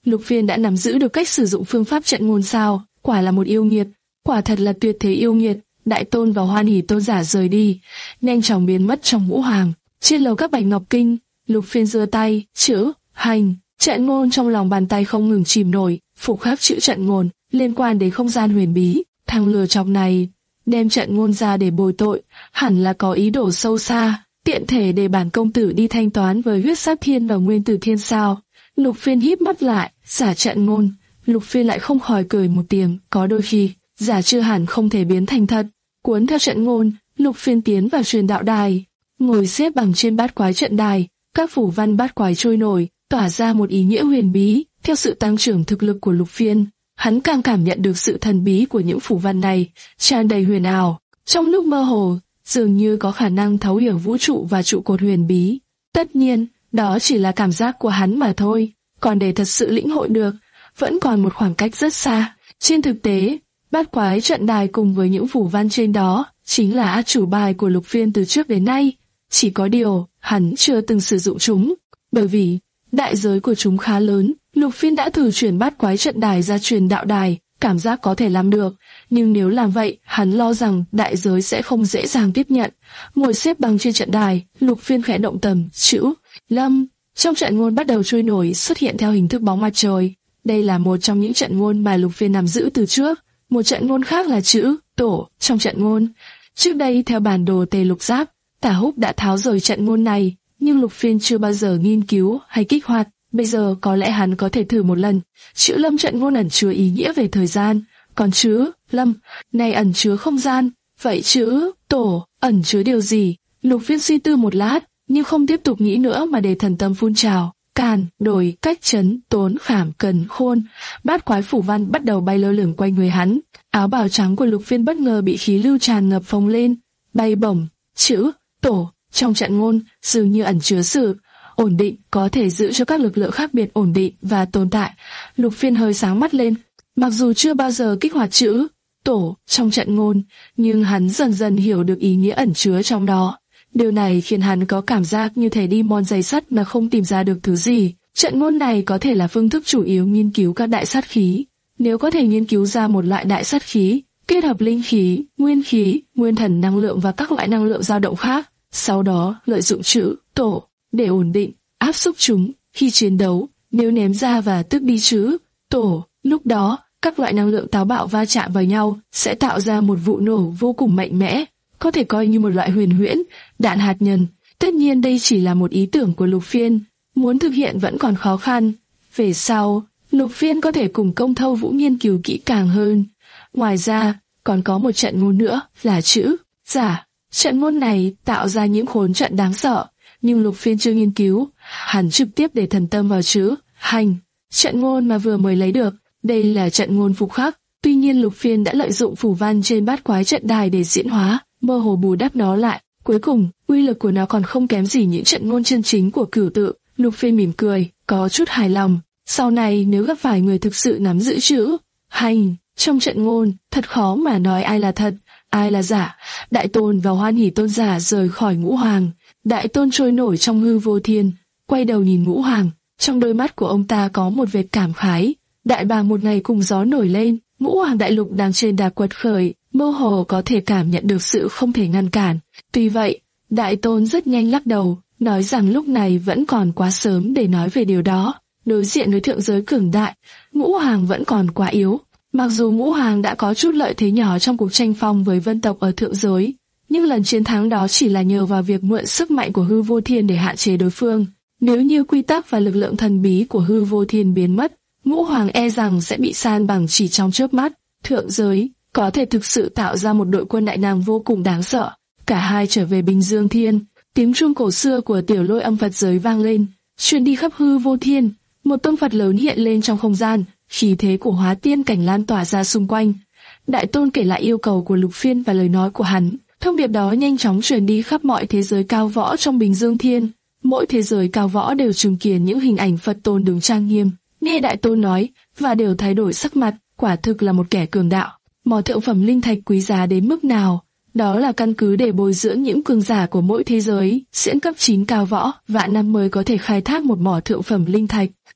S2: Lục Phiên đã nắm giữ được cách sử dụng phương pháp trận ngôn sao, quả là một yêu nghiệt, quả thật là tuyệt thế yêu nghiệt. Đại Tôn và Hoan Hỷ Tôn giả rời đi, nhanh chóng biến mất trong ngũ hoàng. Trên lầu các bạch ngọc kinh, Lục Phiên giơ tay, chữ hành, trận ngôn trong lòng bàn tay không ngừng chìm nổi, phục khắc chữ trận ngôn liên quan đến không gian huyền bí. Thằng lừa chọc này đem trận ngôn ra để bồi tội, hẳn là có ý đồ sâu xa, tiện thể để bản công tử đi thanh toán với huyết sát thiên và nguyên tử thiên sao. Lục Phiên híp mắt lại, giả trận ngôn. Lục Phiên lại không khỏi cười một tiếng, có đôi khi giả chưa hẳn không thể biến thành thật. Cuốn theo trận ngôn, Lục Phiên tiến vào truyền đạo đài, ngồi xếp bằng trên bát quái trận đài, các phủ văn bát quái trôi nổi, tỏa ra một ý nghĩa huyền bí. Theo sự tăng trưởng thực lực của Lục Phiên, hắn càng cảm nhận được sự thần bí của những phủ văn này, tràn đầy huyền ảo. Trong lúc mơ hồ, dường như có khả năng thấu hiểu vũ trụ và trụ cột huyền bí. Tất nhiên, đó chỉ là cảm giác của hắn mà thôi, còn để thật sự lĩnh hội được, vẫn còn một khoảng cách rất xa. Trên thực tế, bát quái trận đài cùng với những phủ văn trên đó chính là át chủ bài của Lục Phiên từ trước đến nay. Chỉ có điều, hắn chưa từng sử dụng chúng, bởi vì đại giới của chúng khá lớn. Lục Phiên đã thử chuyển bát quái trận đài ra truyền đạo đài, cảm giác có thể làm được, nhưng nếu làm vậy, hắn lo rằng đại giới sẽ không dễ dàng tiếp nhận. Ngồi xếp bằng trên trận đài, Lục Phiên khẽ động tầm, chữ lâm trong trận ngôn bắt đầu trôi nổi, xuất hiện theo hình thức bóng mặt trời. Đây là một trong những trận ngôn mà Lục Phiên nắm giữ từ trước. Một trận ngôn khác là chữ tổ trong trận ngôn. Trước đây theo bản đồ Tề Lục Giáp, Tả Húc đã tháo rời trận ngôn này, nhưng Lục Phiên chưa bao giờ nghiên cứu hay kích hoạt. Bây giờ có lẽ hắn có thể thử một lần. Chữ lâm trận ngôn ẩn chứa ý nghĩa về thời gian, còn chữ lâm này ẩn chứa không gian. Vậy chữ tổ ẩn chứa điều gì? Lục Phiên suy tư một lát, nhưng không tiếp tục nghĩ nữa mà để thần tâm phun trào. Càn, đổi, cách chấn, tốn, khảm, cần, khôn. Bát quái phủ văn bắt đầu bay lơ lửng quanh người hắn. Áo bào trắng của Lục Phiên bất ngờ bị khí lưu tràn ngập phồng lên, bay bổng. Chữ tổ trong trận ngôn dường như ẩn chứa sự ổn định, có thể giữ cho các lực lượng khác biệt ổn định và tồn tại. Lục Phiên hơi sáng mắt lên. Mặc dù chưa bao giờ kích hoạt chữ tổ trong trận ngôn, nhưng hắn dần dần hiểu được ý nghĩa ẩn chứa trong đó. Điều này khiến hắn có cảm giác như thể đi mòn giày sắt mà không tìm ra được thứ gì. Trận ngôn này có thể là phương thức chủ yếu nghiên cứu các đại sát khí. Nếu có thể nghiên cứu ra một loại đại sát khí, kết hợp linh khí, nguyên khí, nguyên thần năng lượng và các loại năng lượng dao động khác, sau đó lợi dụng chữ tổ để ổn định, áp xúc chúng khi chiến đấu. Nếu ném ra và tước đi chữ tổ, lúc đó các loại năng lượng táo bạo va chạm vào nhau sẽ tạo ra một vụ nổ vô cùng mạnh mẽ, có thể coi như một loại huyền huyễn, đạn hạt nhân. Tất nhiên đây chỉ là một ý tưởng của Lục Phiên, muốn thực hiện vẫn còn khó khăn. Về sau, Lục Phiên có thể cùng Công Thâu Vũ nghiên cứu kỹ càng hơn. Ngoài ra, còn có một trận ngôn nữa là chữ giả. Trận ngôn này tạo ra những khốn trận đáng sợ, nhưng Lục Phiên chưa nghiên cứu, hắn trực tiếp để thần tâm vào chữ hành. Trận ngôn mà vừa mới lấy được, đây là trận ngôn phục khắc. Tuy nhiên Lục Phiên đã lợi dụng phủ văn trên bát quái trận đài để diễn hóa, mơ hồ bù đắp nó lại. Cuối cùng, uy lực của nó còn không kém gì những trận ngôn chân chính của Cửu Tự. Lục Phiên mỉm cười, có chút hài lòng. Sau này nếu gặp phải người thực sự nắm giữ chữ hành trong trận ngôn, thật khó mà nói ai là thật, ai là giả. Đại Tôn và Hoan Hỷ Tôn giả rời khỏi ngũ hoàng. Đại Tôn trôi nổi trong hư vô thiên, quay đầu nhìn ngũ hoàng. Trong đôi mắt của ông ta có một vệt cảm khái. Đại bàng một ngày cùng gió nổi lên, ngũ hoàng đại lục đang trên đà quật khởi, mơ hồ có thể cảm nhận được sự không thể ngăn cản. Tuy vậy, Đại Tôn rất nhanh lắc đầu, nói rằng lúc này vẫn còn quá sớm để nói về điều đó. Đối diện với thượng giới cường đại, ngũ hoàng vẫn còn quá yếu. Mặc dù ngũ hoàng đã có chút lợi thế nhỏ trong cuộc tranh phong với vân tộc ở thượng giới, nhưng lần chiến thắng đó chỉ là nhờ vào việc mượn sức mạnh của hư vô thiên để hạn chế đối phương. Nếu như quy tắc và lực lượng thần bí của hư vô thiên biến mất, ngũ hoàng e rằng sẽ bị san bằng chỉ trong chớp mắt. Thượng giới có thể thực sự tạo ra một đội quân đại nàng vô cùng đáng sợ. Cả hai trở về Bình Dương Thiên, tiếng chuông cổ xưa của Tiểu Lôi Âm Phật giới vang lên, truyền đi khắp hư vô thiên. Một tôn Phật lớn hiện lên trong không gian, khí thế của Hóa Tiên cảnh lan tỏa ra xung quanh. Đại Tôn kể lại yêu cầu của Lục Phiên và lời nói của hắn. Thông điệp đó nhanh chóng truyền đi khắp mọi thế giới cao võ trong Bình Dương Thiên. Mỗi thế giới cao võ đều chứng kiến những hình ảnh Phật Tôn đứng trang nghiêm, nghe Đại Tôn nói và đều thay đổi sắc mặt. Quả thực là một kẻ cường đạo. Mỏ thượng phẩm linh thạch quý giá đến mức nào? Đó là căn cứ để bồi dưỡng những cường giả của mỗi thế giới. Diễn cấp chín cao võ, vạn năm mới có thể khai thác một mỏ thượng phẩm linh thạch.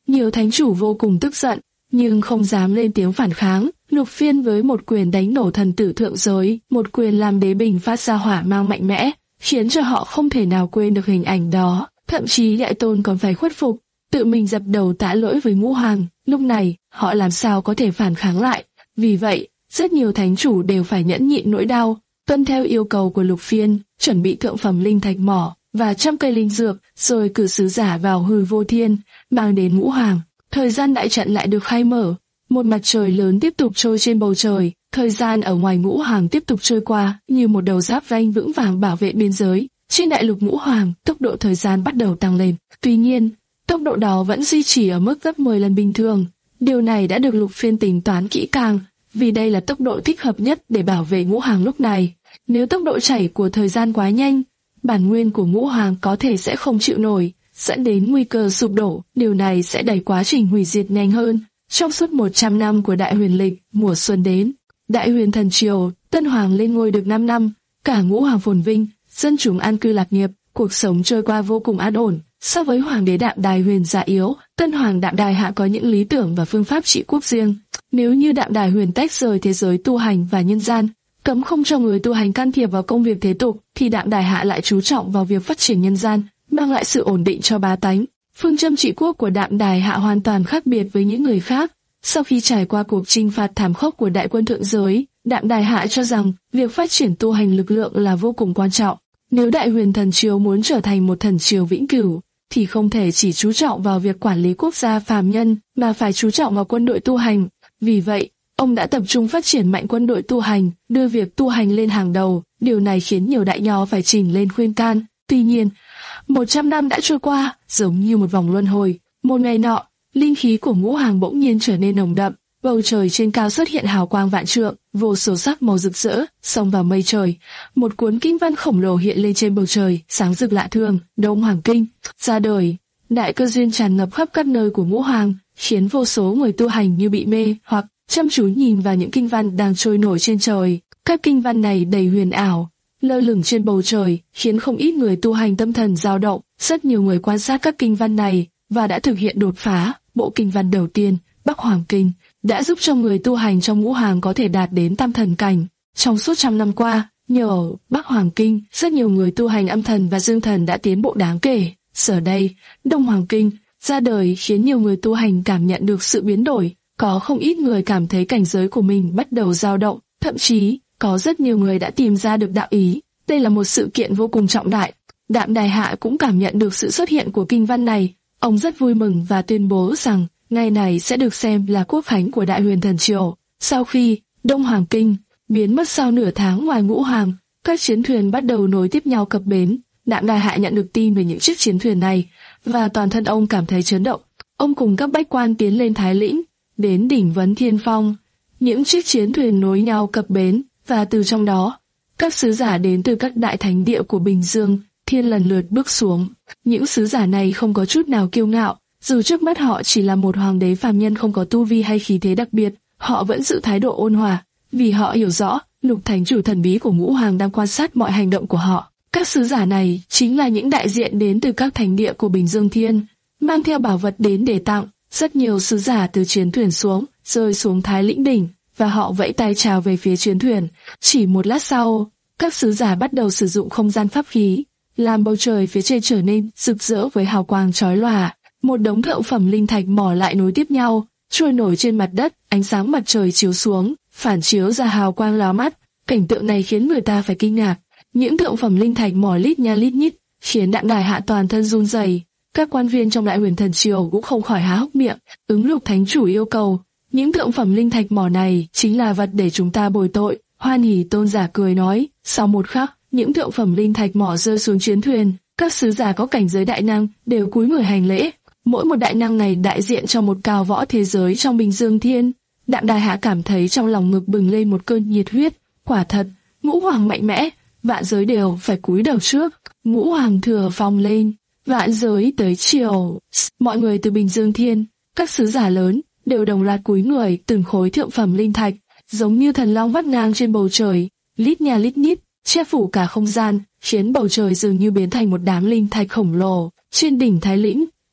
S2: Nhiều thánh chủ vô cùng tức giận, nhưng không dám lên tiếng phản kháng. Lục Phiên với một quyền đánh nổ thần tử thượng giới, một quyền làm đế bình phát ra hỏa mang mạnh mẽ, khiến cho họ không thể nào quên được hình ảnh đó. Thậm chí Đại Tôn còn phải khuất phục, tự mình dập đầu tạ lỗi với Ngũ Hoàng. Lúc này, họ làm sao có thể phản kháng lại? Vì vậy, rất nhiều thánh chủ đều phải nhẫn nhịn nỗi đau, tuân theo yêu cầu của Lục Phiên, chuẩn bị thượng phẩm linh thạch mỏ và trăm cây linh dược, rồi cử sứ giả vào Hư Vô Thiên, mang đến Ngũ Hoàng. Thời gian đại trận lại được khai mở, một mặt trời lớn tiếp tục trôi trên bầu trời, thời gian ở ngoài Ngũ Hoàng tiếp tục trôi qua như một đầu giáp ranh vững vàng bảo vệ biên giới. Trên đại lục Ngũ Hoàng, tốc độ thời gian bắt đầu tăng lên. Tuy nhiên, tốc độ đó vẫn duy trì ở mức gấp mười lần bình thường. Điều này đã được Lục Phiên tính toán kỹ càng, vì đây là tốc độ thích hợp nhất để bảo vệ Ngũ Hoàng lúc này. Nếu tốc độ chảy của thời gian quá nhanh, bản nguyên của Ngũ Hoàng có thể sẽ không chịu nổi, dẫn đến nguy cơ sụp đổ. Điều này sẽ đẩy quá trình hủy diệt nhanh hơn. Trong suốt một trăm năm của Đại Huyền lịch, mùa xuân đến, Đại Huyền thần triều, Tân Hoàng lên ngôi được năm năm, cả Ngũ Hoàng phồn vinh, dân chúng an cư lạc nghiệp, cuộc sống trôi qua vô cùng an ổn. So với Hoàng đế Đạm Đài Huyền già yếu, Tân Hoàng Đạm Đài Hạ có những lý tưởng và phương pháp trị quốc riêng. Nếu như Đạm Đài Huyền tách rời thế giới tu hành và nhân gian, cấm không cho người tu hành can thiệp vào công việc thế tục, thì Đạm Đài Hạ lại chú trọng vào việc phát triển nhân gian, mang lại sự ổn định cho bá tánh. Phương châm trị quốc của Đạm Đài Hạ hoàn toàn khác biệt với những người khác. Sau khi trải qua cuộc chinh phạt thảm khốc của đại quân thượng giới, Đạm Đài Hạ cho rằng việc phát triển tu hành lực lượng là vô cùng quan trọng. Nếu Đại Huyền thần triều muốn trở thành một thần triều vĩnh cửu, thì không thể chỉ chú trọng vào việc quản lý quốc gia phàm nhân, mà phải chú trọng vào quân đội tu hành. Vì vậy, ông đã tập trung phát triển mạnh quân đội tu hành, đưa việc tu hành lên hàng đầu. Điều này khiến nhiều đại nho phải trình lên khuyên can. Tuy nhiên, một trăm năm đã trôi qua, giống như một vòng luân hồi. Một ngày nọ, linh khí của Ngũ Hoàng bỗng nhiên trở nên nồng đậm, bầu trời trên cao xuất hiện hào quang vạn trượng, vô số sắc màu rực rỡ xông vào mây trời. Một cuốn kinh văn khổng lồ hiện lên trên bầu trời, sáng rực lạ thường. Đông Hoàng Kinh ra đời. Đại cơ duyên tràn ngập khắp các nơi của Ngũ Hoàng, khiến vô số người tu hành như bị mê hoặc chăm chú nhìn vào những kinh văn đang trôi nổi trên trời. Các kinh văn này đầy huyền ảo, lơ lửng trên bầu trời, khiến không ít người tu hành tâm thần dao động. Rất nhiều người quan sát các kinh văn này và đã thực hiện đột phá. Bộ kinh văn đầu tiên, Bắc Hoàng Kinh, đã giúp cho người tu hành trong Ngũ Hoàng có thể đạt đến tam thần cảnh. Trong suốt trăm năm qua, nhờ Bắc Hoàng Kinh, rất nhiều người tu hành âm thần và dương thần đã tiến bộ đáng kể. Giờ đây, Đông Hoàng Kinh ra đời khiến nhiều người tu hành cảm nhận được sự biến đổi. Có không ít người cảm thấy cảnh giới của mình bắt đầu dao động, thậm chí có rất nhiều người đã tìm ra được đạo ý. Đây là một sự kiện vô cùng trọng đại. Đạm Đài Hạ cũng cảm nhận được sự xuất hiện của kinh văn này. Ông rất vui mừng và tuyên bố rằng ngày này sẽ được xem là quốc khánh của Đại Huyền thần triều. Sau khi Đông Hoàng Kinh biến mất sau nửa tháng ngoài Ngũ Hoàng, các chiến thuyền bắt đầu nối tiếp nhau cập bến. Đạm Đài Hạ nhận được tin về những chiếc chiến thuyền này và toàn thân ông cảm thấy chấn động. Ông cùng các bách quan tiến lên Thái Lĩnh, đến đỉnh Vấn Thiên Phong. Những chiếc chiến thuyền nối nhau cập bến và từ trong đó, các sứ giả đến từ các đại thánh địa của Bình Dương Thiên lần lượt bước xuống. Những sứ giả này không có chút nào kiêu ngạo, dù trước mắt họ chỉ là một hoàng đế phàm nhân không có tu vi hay khí thế đặc biệt, họ vẫn giữ thái độ ôn hòa, vì họ hiểu rõ Lục Thánh chủ thần bí của Ngũ Hoàng đang quan sát mọi hành động của họ. Các sứ giả này chính là những đại diện đến từ các thánh địa của Bình Dương Thiên, mang theo bảo vật đến để tặng. Rất nhiều sứ giả từ chiến thuyền xuống, rơi xuống Thái Lĩnh đỉnh, và họ vẫy tay chào về phía chiến thuyền. Chỉ một lát sau, các sứ giả bắt đầu sử dụng không gian pháp khí, làm bầu trời phía trên trở nên rực rỡ với hào quang chói lòa. Một đống thượng phẩm linh thạch mỏ lại nối tiếp nhau, trôi nổi trên mặt đất, ánh sáng mặt trời chiếu xuống, phản chiếu ra hào quang lóa mắt. Cảnh tượng này khiến người ta phải kinh ngạc. Những thượng phẩm linh thạch mỏ lít nha lít nhít, khiến Đạm Đài Hạ toàn thân run rẩy. Các quan viên trong Đại Huyền thần triều cũng không khỏi há hốc miệng. Ứng Lục Thánh chủ yêu cầu, những thượng phẩm linh thạch mỏ này chính là vật để chúng ta bồi tội. Hoan Hỷ tôn giả cười nói. Sau một khắc, những thượng phẩm linh thạch mỏ rơi xuống chiến thuyền. Các sứ giả có cảnh giới đại năng đều cúi người hành lễ. Mỗi một đại năng này đại diện cho một cao võ thế giới trong Bình Dương Thiên. Đạm Đài Hạ cảm thấy trong lòng ngực bừng lên một cơn nhiệt huyết. Quả thật, Ngũ Hoàng mạnh mẽ, vạn giới đều phải cúi đầu trước. Ngũ Hoàng thừa phong lên, vạn giới tới chiều. Mọi người từ Bình Dương Thiên, các sứ giả lớn đều đồng loạt cúi người. Từng khối thượng phẩm linh thạch giống như thần long vắt ngang trên bầu trời, lít nha lít nhít, che phủ cả không gian, khiến bầu trời dường như biến thành một đám linh thạch khổng lồ. Trên đỉnh Thái Lĩnh,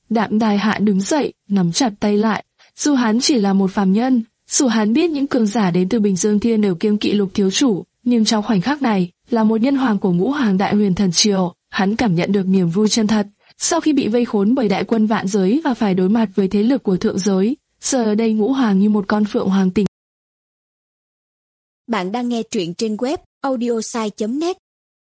S2: Đạm Đài Hạ đứng dậy, nắm chặt tay lại. Dù hắn chỉ là một phàm nhân, dù hắn biết những cường giả đến từ Bình Dương Thiên đều kiêng kỵ Lục thiếu chủ, nhưng trong khoảnh khắc này, là một nhân hoàng của ngũ hoàng đại huyền thần triều, hắn cảm nhận được niềm vui chân thật. Sau khi bị vây khốn bởi đại quân vạn giới và phải đối mặt với thế lực của thượng giới, giờ ở đây ngũ hoàng như một con phượng hoàng tỉnh.
S3: Bạn đang nghe truyện trên web audiosai chấm net.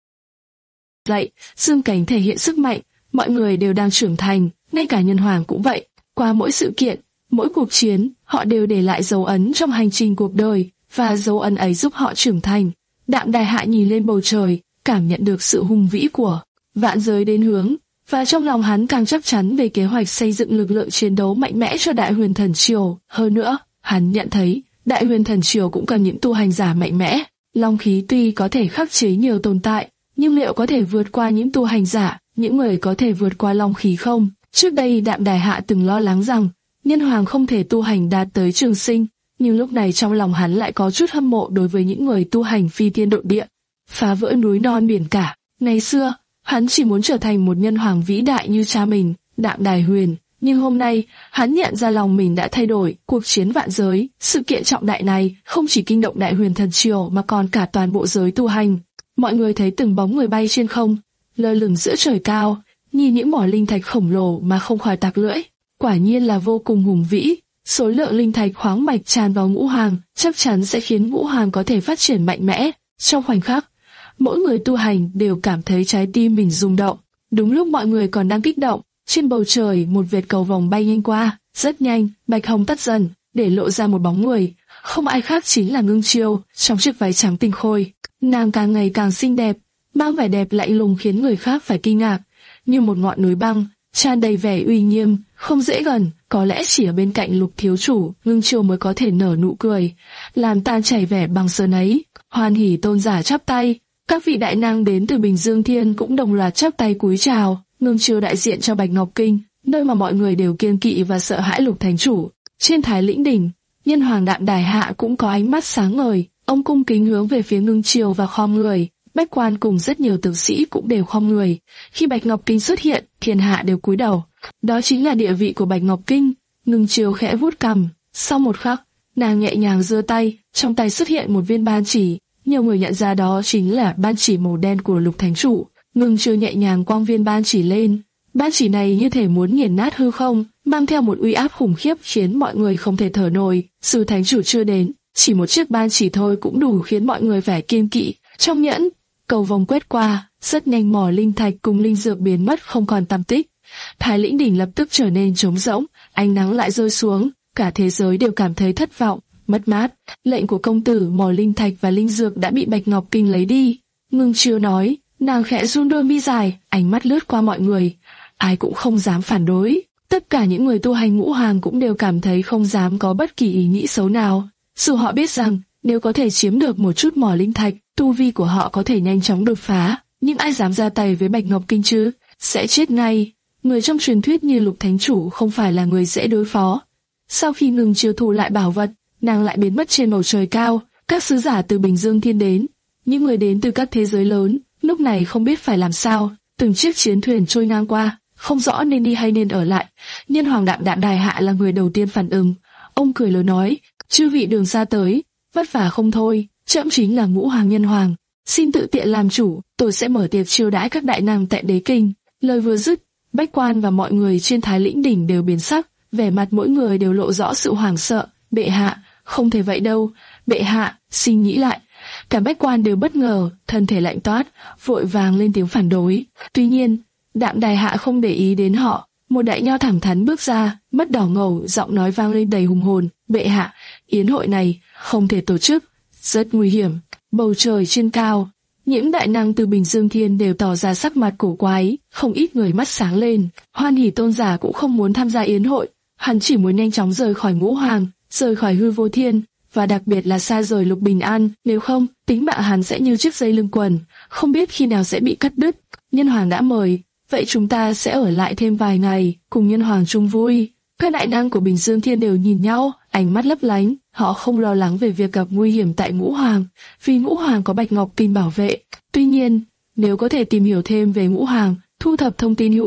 S2: Dậy, xương cánh thể hiện sức mạnh, mọi người đều đang trưởng thành, ngay cả nhân hoàng cũng vậy. Qua mỗi sự kiện, mỗi cuộc chiến, họ đều để lại dấu ấn trong hành trình cuộc đời, và dấu ấn ấy giúp họ trưởng thành. Đạm Đài Hạ nhìn lên bầu trời, cảm nhận được sự hùng vĩ của vạn giới đến hướng, và trong lòng hắn càng chắc chắn về kế hoạch xây dựng lực lượng chiến đấu mạnh mẽ cho Đại Huyền Thần Triều. Hơn nữa, hắn nhận thấy Đại Huyền Thần Triều cũng cần những tu hành giả mạnh mẽ. Long khí tuy có thể khắc chế nhiều tồn tại, nhưng liệu có thể vượt qua những tu hành giả, những người có thể vượt qua long khí không? Trước đây Đạm Đài Hạ từng lo lắng rằng nhân hoàng không thể tu hành đạt tới trường sinh, nhưng lúc này trong lòng hắn lại có chút hâm mộ đối với những người tu hành phi thiên độ địa, phá vỡ núi non biển cả. Ngày xưa, hắn chỉ muốn trở thành một nhân hoàng vĩ đại như cha mình, Đạm Đài Huyền, nhưng hôm nay, hắn nhận ra lòng mình đã thay đổi. Cuộc chiến vạn giới, sự kiện trọng đại này không chỉ kinh động Đại Huyền Thần Triều mà còn cả toàn bộ giới tu hành. Mọi người thấy từng bóng người bay trên không, lơ lửng giữa trời cao, nhìn những mỏ linh thạch khổng lồ mà không khỏi tạc lưỡi. Quả nhiên là vô cùng hùng vĩ. Số lượng linh thạch khoáng mạch tràn vào ngũ hoàng chắc chắn sẽ khiến ngũ hoàng có thể phát triển mạnh mẽ. Trong khoảnh khắc, mỗi người tu hành đều cảm thấy trái tim mình rung động. Đúng lúc mọi người còn đang kích động, trên bầu trời một vệt cầu vồng bay nhanh qua, rất nhanh, bạch hồng tắt dần, để lộ ra một bóng người, không ai khác chính là Ngưng Chiêu, trong chiếc váy trắng tinh khôi. Nàng càng ngày càng xinh đẹp, mang vẻ đẹp lạnh lùng khiến người khác phải kinh ngạc, như một ngọn núi băng, tràn đầy vẻ uy nghiêm, không dễ gần. Có lẽ chỉ ở bên cạnh Lục thiếu chủ, Ngưng Chiêu mới có thể nở nụ cười, làm tan chảy vẻ băng sơn ấy. Hoan Hỉ tôn giả chắp tay, các vị đại năng đến từ Bình Dương Thiên cũng đồng loạt chắp tay cúi chào. Ngưng Chiêu đại diện cho Bạch Ngọc Kinh, nơi mà mọi người đều kiêng kỵ và sợ hãi Lục thánh chủ. Trên Thái Lĩnh đỉnh, nhân hoàng Đạm Đài Hạ cũng có ánh mắt sáng ngời, ông cung kính hướng về phía Ngưng Chiêu và khom người. Bách quan cùng rất nhiều tướng sĩ cũng đều khom người. Khi Bạch Ngọc Kinh xuất hiện, thiên hạ đều cúi đầu. Đó chính là địa vị của Bạch Ngọc Kinh. Ngưng Chiêu khẽ vuốt cằm, sau một khắc, nàng nhẹ nhàng giơ tay, trong tay xuất hiện một viên ban chỉ. Nhiều người nhận ra đó chính là ban chỉ màu đen của Lục thánh chủ. Ngưng Chiêu nhẹ nhàng quăng viên ban chỉ lên. Ban chỉ này như thể muốn nghiền nát hư không, mang theo một uy áp khủng khiếp khiến mọi người không thể thở nổi. Dù thánh chủ chưa đến, chỉ một chiếc ban chỉ thôi cũng đủ khiến mọi người phải kiêng kỵ. Trong nhẫn, cầu vồng quét qua, rất nhanh mỏ linh thạch cùng linh dược biến mất không còn tăm tích. Thái Lĩnh đỉnh lập tức trở nên trống rỗng, ánh nắng lại rơi xuống, cả thế giới đều cảm thấy thất vọng, mất mát. Lệnh của công tử, mỏ linh thạch và linh dược đã bị Bạch Ngọc Kinh lấy đi. Ngưng Chiêu nói, nàng khẽ run đôi mi dài, ánh mắt lướt qua mọi người, ai cũng không dám phản đối. Tất cả những người tu hành ngũ hoàng cũng đều cảm thấy không dám có bất kỳ ý nghĩ xấu nào. Dù họ biết rằng nếu có thể chiếm được một chút mỏ linh thạch, tu vi của họ có thể nhanh chóng đột phá, nhưng ai dám ra tay với Bạch Ngọc Kinh chứ? Sẽ chết ngay. Người trong truyền thuyết như Lục thánh chủ không phải là người dễ đối phó. Sau khi Ngưng Chiêu thu lại bảo vật, nàng lại biến mất trên bầu trời cao. Các sứ giả từ Bình Dương Thiên đến, những người đến từ các thế giới lớn, lúc này không biết phải làm sao. Từng chiếc chiến thuyền trôi ngang qua, không rõ nên đi hay nên ở lại. Nhân hoàng Đạm Đạm Đài Hạ là người đầu tiên phản ứng. Ông cười lớn nói, chư vị đường xa tới, vất vả không thôi. Trẫm chính là ngũ hoàng nhân hoàng, xin tự tiện làm chủ, tôi sẽ mở tiệc chiêu đãi các đại năng tại đế kinh. Lời vừa dứt, bách quan và mọi người trên Thái Lĩnh đỉnh đều biến sắc, vẻ mặt mỗi người đều lộ rõ sự hoảng sợ. Bệ hạ, không thể vậy đâu, bệ hạ, xin nghĩ lại. Cả bách quan đều bất ngờ, thân thể lạnh toát, vội vàng lên tiếng phản đối. Tuy nhiên, Đạm Đài Hạ không để ý đến họ, một đại nho thẳng thắn bước ra, mắt đỏ ngầu, giọng nói vang lên đầy hùng hồn. Bệ hạ, yến hội này không thể tổ chức, rất nguy hiểm. Bầu trời trên cao, những đại năng từ Bình Dương Thiên đều tỏ ra sắc mặt cổ quái, không ít người mắt sáng lên. Hoan Hỉ tôn giả cũng không muốn tham gia yến hội, hắn chỉ muốn nhanh chóng rời khỏi ngũ hoàng, rời khỏi hư vô thiên, và đặc biệt là xa rời Lục Bình An, nếu không, tính mạng hắn sẽ như chiếc dây lưng quần, không biết khi nào sẽ bị cắt đứt. Nhân hoàng đã mời, vậy chúng ta sẽ ở lại thêm vài ngày, cùng nhân hoàng chung vui. Các đại năng của Bình Dương Thiên đều nhìn nhau, ánh mắt lấp lánh, họ không lo lắng về việc gặp nguy hiểm tại ngũ hoàng, vì ngũ hoàng có Bạch Ngọc Kinh bảo vệ. Tuy nhiên, nếu có thể tìm hiểu thêm về ngũ hoàng, thu thập thông tin hữu ích,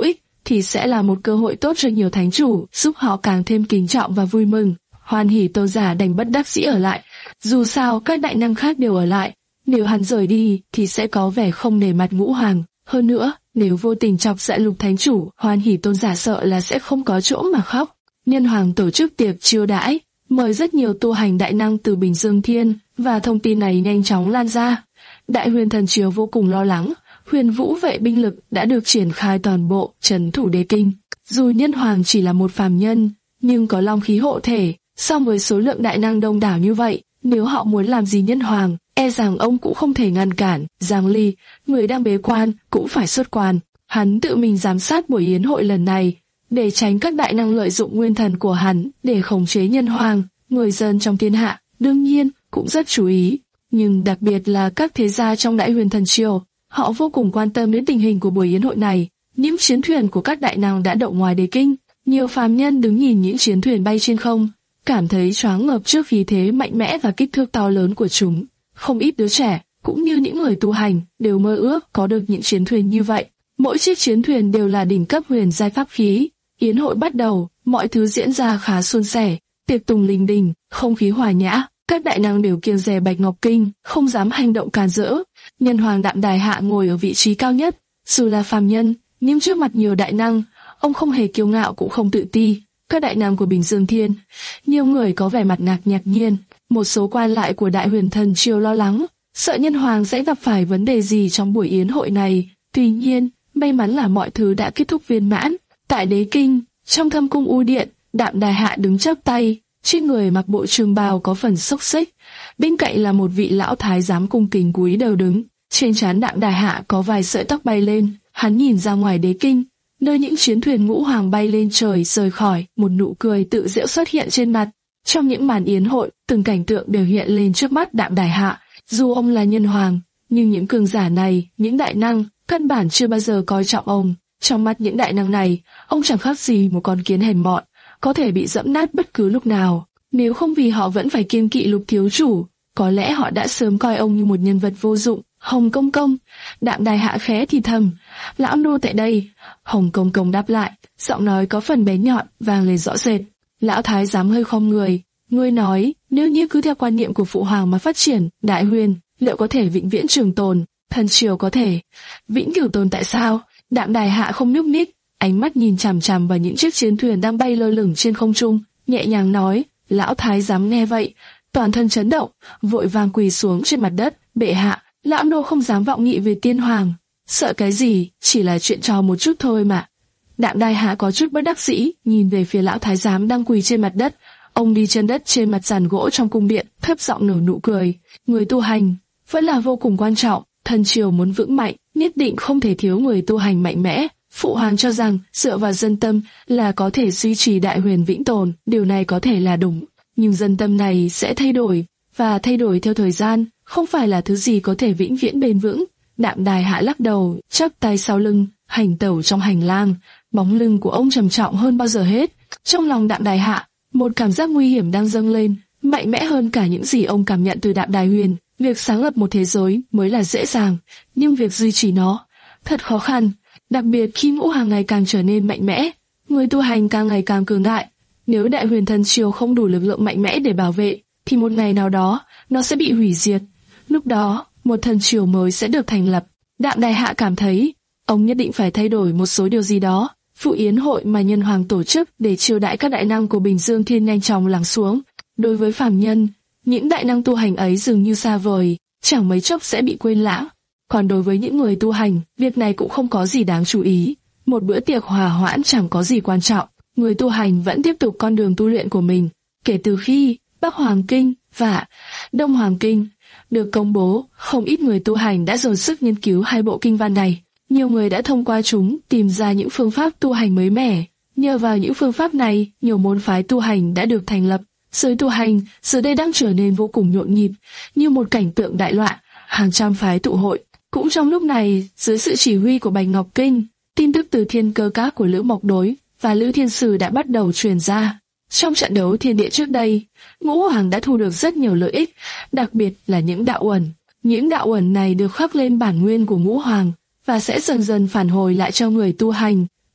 S2: thì sẽ là một cơ hội tốt cho nhiều thánh chủ, giúp họ càng thêm kính trọng và vui mừng. Hoan Hỷ Tôn giả đành bất đắc dĩ ở lại. Dù sao các đại năng khác đều ở lại, nếu hắn rời đi thì sẽ có vẻ không nể mặt Ngũ Hoàng. Hơn nữa, nếu vô tình chọc giận Lục thánh chủ, Hoan Hỷ Tôn giả sợ là sẽ không có chỗ mà khóc. Nhân Hoàng tổ chức tiệc chiêu đãi, mời rất nhiều tu hành đại năng từ Bình Dương Thiên, và thông tin này nhanh chóng lan ra. Đại Huyền Thần Triều vô cùng lo lắng. Huyền Vũ vệ binh lực đã được triển khai toàn bộ trấn thủ đế kinh. Dù Nhân Hoàng chỉ là một phàm nhân, nhưng có long khí hộ thể, song với số lượng đại năng đông đảo như vậy, nếu họ muốn làm gì Nhân Hoàng, e rằng ông cũng không thể ngăn cản. Giang Ly, người đang bế quan, cũng phải xuất quan. Hắn tự mình giám sát buổi yến hội lần này, để tránh các đại năng lợi dụng nguyên thần của hắn để khống chế Nhân Hoàng. Người dân trong thiên hạ, đương nhiên, cũng rất chú ý. Nhưng đặc biệt là các thế gia trong Đại Huyền Thần Triều, họ vô cùng quan tâm đến tình hình của buổi yến hội này. Những chiến thuyền của các đại năng đã đậu ngoài đế kinh. Nhiều phàm nhân đứng nhìn những chiến thuyền bay trên không, cảm thấy choáng ngợp trước khí thế mạnh mẽ và kích thước to lớn của chúng. Không ít đứa trẻ, cũng như những người tu hành, đều mơ ước có được những chiến thuyền như vậy. Mỗi chiếc chiến thuyền đều là đỉnh cấp huyền giai pháp khí. Yến hội bắt đầu, mọi thứ diễn ra khá suôn sẻ, tiệc tùng linh đình, không khí hòa nhã. Các đại năng đều kiêng dè Bạch Ngọc Kinh, không dám hành động càn rỡ. Nhân Hoàng Đạm Đài Hạ ngồi ở vị trí cao nhất, dù là phàm nhân, nhưng trước mặt nhiều đại năng, ông không hề kiêu ngạo cũng không tự ti. Các đại năng của Bình Dương Thiên, nhiều người có vẻ mặt ngạc ngạc nhiên. Một số quan lại của Đại Huyền Thần Triều lo lắng, sợ Nhân Hoàng sẽ gặp phải vấn đề gì trong buổi yến hội này. Tuy nhiên, may mắn là mọi thứ đã kết thúc viên mãn. Tại đế kinh, trong thâm cung U Điện, Đạm Đài Hạ đứng chắp tay, trên người mặc bộ trường bào có phần xốc xếch. Bên cạnh là một vị lão thái giám cung kính cúi đầu đứng. Trên trán Đạm Đài Hạ có vài sợi tóc bay lên. Hắn nhìn ra ngoài đế kinh, nơi những chiến thuyền Ngũ Hoàng bay lên trời rời khỏi, một nụ cười tự giễu xuất hiện trên mặt. Trong những màn yến hội, từng cảnh tượng đều hiện lên trước mắt Đạm Đài Hạ. Dù ông là Nhân Hoàng, nhưng những cường giả này, những đại năng, căn bản chưa bao giờ coi trọng ông. Trong mắt những đại năng này, ông chẳng khác gì một con kiến hèn mọn, có thể bị dẫm nát bất cứ lúc nào. Nếu không vì họ vẫn phải kiêng kỵ Lục thiếu chủ, có lẽ họ đã sớm coi ông như một nhân vật vô dụng. Hồng Công Công, Đạm Đài Hạ khẽ thì thầm, lão nô tại đây. Hồng Công Công đáp lại, giọng nói có phần bé nhọn, vang lên rõ rệt. Lão thái giám hơi khom người, ngươi nói, nếu như cứ theo quan niệm của phụ hoàng mà phát triển, Đại Huyền liệu có thể vĩnh viễn trường tồn? Thần triều có thể vĩnh cửu tồn tại sao? Đạm Đài Hạ không nhúc nhích, ánh mắt nhìn chằm chằm vào những chiếc chiến thuyền đang bay lơ lửng trên không trung, nhẹ nhàng nói. Lão thái giám nghe vậy, toàn thân chấn động, vội vàng quỳ xuống trên mặt đất. Bệ hạ, lão nô không dám vọng nghị về tiên hoàng. Sợ cái gì, chỉ là chuyện trò một chút thôi mà. Đạm Đài Hạ có chút bất đắc dĩ, nhìn về phía lão thái giám đang quỳ trên mặt đất. Ông đi chân đất trên mặt giàn gỗ trong cung điện, thấp giọng nở nụ cười. Người tu hành vẫn là vô cùng quan trọng. Thần triều muốn vững mạnh, nhất định không thể thiếu người tu hành mạnh mẽ. Phụ hoàng cho rằng dựa vào dân tâm là có thể duy trì Đại Huyền vĩnh tồn, điều này có thể là đúng, nhưng dân tâm này sẽ thay đổi, và thay đổi theo thời gian, không phải là thứ gì có thể vĩnh viễn bền vững. Đạm Đài Hạ lắc đầu, chắp tay sau lưng, hành tẩu trong hành lang, bóng lưng của ông trầm trọng hơn bao giờ hết. Trong lòng Đạm Đài Hạ, một cảm giác nguy hiểm đang dâng lên, mạnh mẽ hơn cả những gì ông cảm nhận từ Đạm Đài Huyền. Việc sáng lập một thế giới mới là dễ dàng, nhưng việc duy trì nó thật khó khăn, đặc biệt khi Ngũ Hoàng ngày càng trở nên mạnh mẽ, người tu hành càng ngày càng cường đại. Nếu Đại Huyền Thần Triều không đủ lực lượng mạnh mẽ để bảo vệ, thì một ngày nào đó nó sẽ bị hủy diệt. Lúc đó, một thần triều mới sẽ được thành lập. Đạm Đài Hạ cảm thấy ông nhất định phải thay đổi một số điều gì đó. Vụ yến hội mà Nhân Hoàng tổ chức để chiêu đãi các đại năng của Bình Dương Thiên nhanh chóng lắng xuống. Đối với phàm nhân, những đại năng tu hành ấy dường như xa vời, chẳng mấy chốc sẽ bị quên lãng. Còn đối với những người tu hành, việc này cũng không có gì đáng chú ý. Một bữa tiệc hòa hoãn chẳng có gì quan trọng. Người tu hành vẫn tiếp tục con đường tu luyện của mình. Kể từ khi Bắc Hoàng Kinh và Đông Hoàng Kinh được công bố, không ít người tu hành đã dồn sức nghiên cứu hai bộ kinh văn này. Nhiều người đã thông qua chúng tìm ra những phương pháp tu hành mới mẻ. Nhờ vào những phương pháp này, nhiều môn phái tu hành đã được thành lập. Giới tu hành giờ đây đang trở nên vô cùng nhộn nhịp, như một cảnh tượng đại loạn, hàng trăm phái tụ hội. Cũng trong lúc này, dưới sự chỉ huy của Bạch Ngọc Kinh, tin tức từ Thiên Cơ Các của Lữ Mộc Đối và Lữ Thiên Sử đã bắt đầu truyền ra. Trong trận đấu thiên địa trước đây, Ngũ Hoàng đã thu được rất nhiều lợi ích, đặc biệt là những đạo uẩn. Những đạo uẩn này được khắc lên bản nguyên của Ngũ Hoàng và sẽ dần dần phản hồi lại cho người tu hành.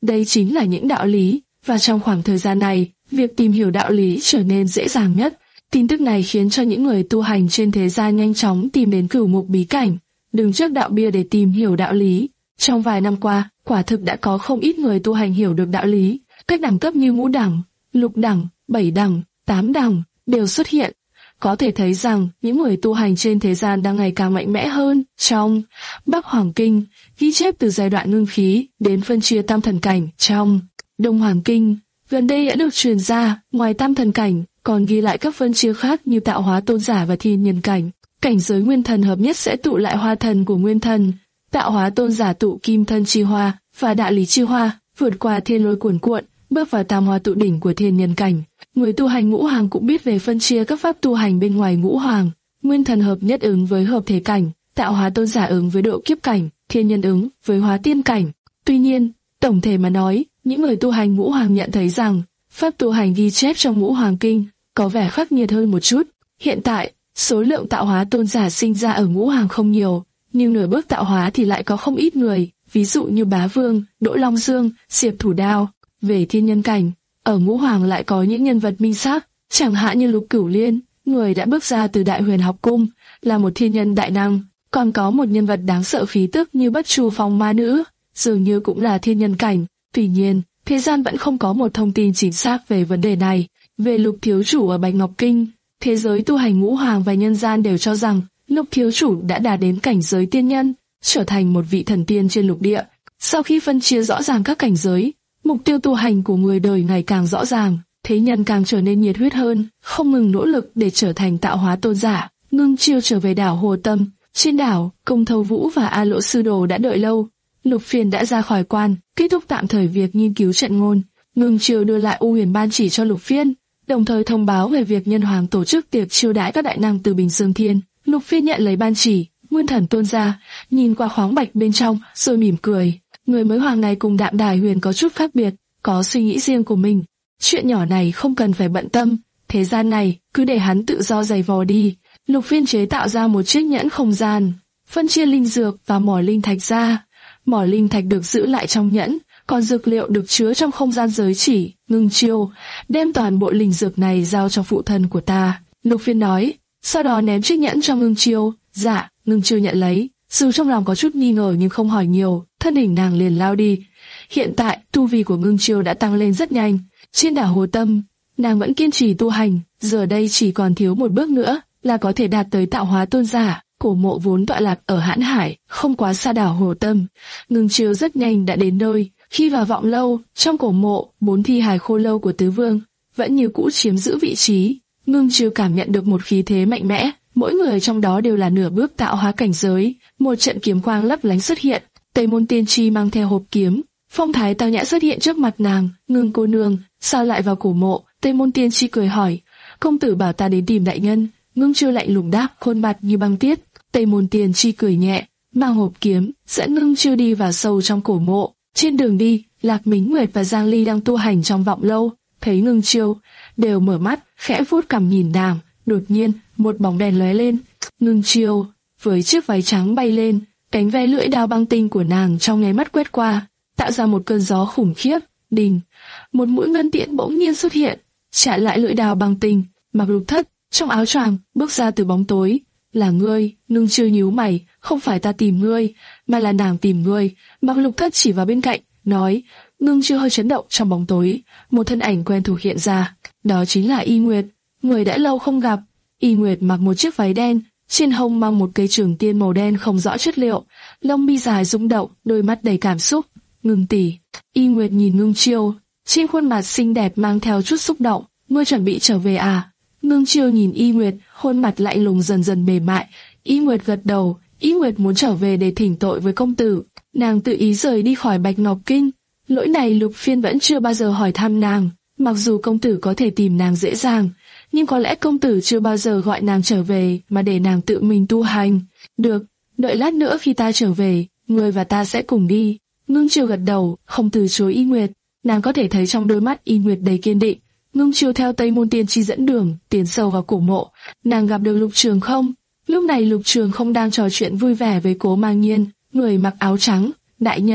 S2: Đây chính là những đạo lý, và trong khoảng thời gian này, việc tìm hiểu đạo lý trở nên dễ dàng nhất. Tin tức này khiến cho những người tu hành trên thế gian nhanh chóng tìm đến cửu mục bí cảnh, đứng trước đạo bia để tìm hiểu đạo lý. Trong vài năm qua, quả thực đã có không ít người tu hành hiểu được đạo lý. Các đẳng cấp như ngũ đẳng, lục đẳng, bảy đẳng, tám đẳng đều xuất hiện. Có thể thấy rằng những người tu hành trên thế gian đang ngày càng mạnh mẽ hơn. Trong Bắc Hoàng Kinh ghi chép từ giai đoạn ngưng khí đến phân chia tam thần cảnh. Trong Đông Hoàng Kinh gần đây đã được truyền ra, ngoài tam thần cảnh còn ghi lại các phân chia khác như tạo hóa tôn giả và thiên nhân cảnh. Cảnh giới nguyên thần hợp nhất sẽ tụ lại hoa thần của nguyên thần, tạo hóa tôn giả tụ kim thân chi hoa và đại lý chi hoa, vượt qua thiên lôi cuồn cuộn, bước vào tam hoa tụ đỉnh của thiên nhân cảnh. Người tu hành ngũ hoàng cũng biết về phân chia các pháp tu hành bên ngoài ngũ hoàng. Nguyên thần hợp nhất ứng với hợp thể cảnh, tạo hóa tôn giả ứng với độ kiếp cảnh, thiên nhân ứng với hóa tiên cảnh. Tuy nhiên, tổng thể mà nói, những người tu hành ngũ hoàng nhận thấy rằng pháp tu hành ghi chép trong ngũ hoàng kinh có vẻ khắc nghiệt hơn một chút. Hiện tại, số lượng tạo hóa tôn giả sinh ra ở ngũ hoàng không nhiều, nhưng nửa bước tạo hóa thì lại có không ít người, ví dụ như Bá Vương, Đỗ Long Dương, Diệp Thủ Đao. Về thiên nhân cảnh, ở ngũ hoàng lại có những nhân vật minh xác, chẳng hạn như Lục Cửu Liên, người đã bước ra từ Đại Huyền Học Cung, là một thiên nhân đại năng. Còn có một nhân vật đáng sợ khí tức như Bất Chu Phong Ma Nữ, dường như cũng là thiên nhân cảnh. Tuy nhiên, thế gian vẫn không có một thông tin chính xác về vấn đề này. Về Lục Thiếu Chủ ở Bạch Ngọc Kinh, thế giới tu hành ngũ hoàng và nhân gian đều cho rằng Lục Thiếu Chủ đã đạt đến cảnh giới tiên nhân, trở thành một vị thần tiên trên lục địa. Sau khi phân chia rõ ràng các cảnh giới, mục tiêu tu hành của người đời ngày càng rõ ràng, thế nhân càng trở nên nhiệt huyết hơn, không ngừng nỗ lực để trở thành tạo hóa tôn giả. Ngưng Chiêu trở về đảo Hồ Tâm. Trên đảo, Công Thâu Vũ và A Lỗ Sư Đồ đã đợi lâu. Lục Phiền đã ra khỏi quan, kết thúc tạm thời việc nghiên cứu trận ngôn. Ngưng Chiêu đưa lại U Huyền Ban Chỉ cho Lục Phiên, đồng thời thông báo về việc Nhân Hoàng tổ chức tiệc chiêu đãi các đại năng từ Bình Dương Thiên. Lục Phiên nhận lấy ban chỉ, nguyên thần tuôn ra, nhìn qua khoáng bạch bên trong, rồi mỉm cười. Người mới hoàng này cùng Đạm Đài Huyền có chút khác biệt, có suy nghĩ riêng của mình. Chuyện nhỏ này không cần phải bận tâm, thế gian này cứ để hắn tự do giày vò đi. Lục Phiên chế tạo ra một chiếc nhẫn không gian, phân chia linh dược và mỏ linh thạch ra. Mỏ linh thạch được giữ lại trong nhẫn, còn dược liệu được chứa trong không gian giới chỉ. Ngưng Chiêu, đem toàn bộ linh dược này giao cho phụ thân của ta, Lục Phiên nói, sau đó ném chiếc nhẫn cho Ngưng Chiêu. Dạ, Ngưng Chiêu nhận lấy, dù trong lòng có chút nghi ngờ nhưng không hỏi nhiều, thân hình nàng liền lao đi. Hiện tại, tu vi của Ngưng Chiêu đã tăng lên rất nhanh. Trên đảo Hồ Tâm, nàng vẫn kiên trì tu hành, giờ đây chỉ còn thiếu một bước nữa là có thể đạt tới tạo hóa tôn giả. Cổ mộ vốn tọa lạc ở Hãn Hải, không quá xa đảo Hồ Tâm. Ngưng Chiêu rất nhanh đã đến nơi. Khi vào vọng lâu, trong cổ mộ, bốn thi hài khô lâu của tứ vương vẫn như cũ chiếm giữ vị trí. Ngưng Chiêu cảm nhận được một khí thế mạnh mẽ, mỗi người trong đó đều là nửa bước tạo hóa cảnh giới. Một trận kiếm quang lấp lánh xuất hiện, Tây Môn Tiên Tri mang theo hộp kiếm, phong thái tao nhã xuất hiện trước mặt nàng. Ngưng cô nương, sao lại vào cổ mộ? Tây Môn Tiên Tri cười hỏi. Công tử bảo ta đến tìm đại nhân. Ngưng Chiêu lạnh lùng đáp, khuôn mặt như băng tiết. Tây Môn Tiên Tri cười nhẹ, mang hộp kiếm, dẫn Ngưng Chiêu đi vào sâu trong cổ mộ. Trên đường đi, Lạc Mính Nguyệt và Giang Ly đang tu hành trong vọng lâu, thấy Ngưng Chiêu, đều mở mắt, khẽ vuốt cằm nhìn nàng. Đột nhiên, một bóng đèn lóe lên, Ngưng Chiêu với chiếc váy trắng bay lên, cánh ve lưỡi đao băng tinh của nàng trong nháy mắt quét qua, tạo ra một cơn gió khủng khiếp. Đình, một mũi ngân tiễn bỗng nhiên xuất hiện, chặn lại lưỡi đao băng tinh. Mặc Lục Thất trong áo choàng bước ra từ bóng tối. Là ngươi? Ngưng Chiêu nhíu mày, không phải ta tìm ngươi, mà là nàng tìm ngươi. Mặc Lục Thất chỉ vào bên cạnh, nói. Ngưng Chiêu hơi chấn động. Trong bóng tối, một thân ảnh quen thuộc hiện ra, đó chính là Y Nguyệt, người đã lâu không gặp. Y Nguyệt mặc một chiếc váy đen, trên hông mang một cây trường tiên màu đen không rõ chất liệu, lông mi dài rung động, đôi mắt đầy cảm xúc. Ngưng tỷ. Y Nguyệt nhìn Ngưng Chiêu, trên khuôn mặt xinh đẹp mang theo chút xúc động. Ngươi chuẩn bị trở về à? Ngưng Chiêu nhìn Y Nguyệt, khuôn mặt lạnh lùng dần dần mềm mại. Y Nguyệt gật đầu. Y Nguyệt muốn trở về để thỉnh tội với công tử. Nàng tự ý rời đi khỏi Bạch Ngọc Kinh. Lỗi này Lục Phiên vẫn chưa bao giờ hỏi thăm nàng. Mặc dù công tử có thể tìm nàng dễ dàng, nhưng có lẽ công tử chưa bao giờ gọi nàng trở về mà để nàng tự mình tu hành. Được, đợi lát nữa khi ta trở về, ngươi và ta sẽ cùng đi. Ngưng Chiêu gật đầu, không từ chối Y Nguyệt. Nàng có thể thấy trong đôi mắt Y Nguyệt đầy kiên định. Ngưng Chiêu theo Tây Môn Tiên Tri dẫn đường, tiến sâu vào cổ mộ. Nàng gặp được Lục Trường Không. Lúc này Lục Trường Không đang trò chuyện vui vẻ với Cố Mang Nhiên, người mặc áo trắng. Đại nhân,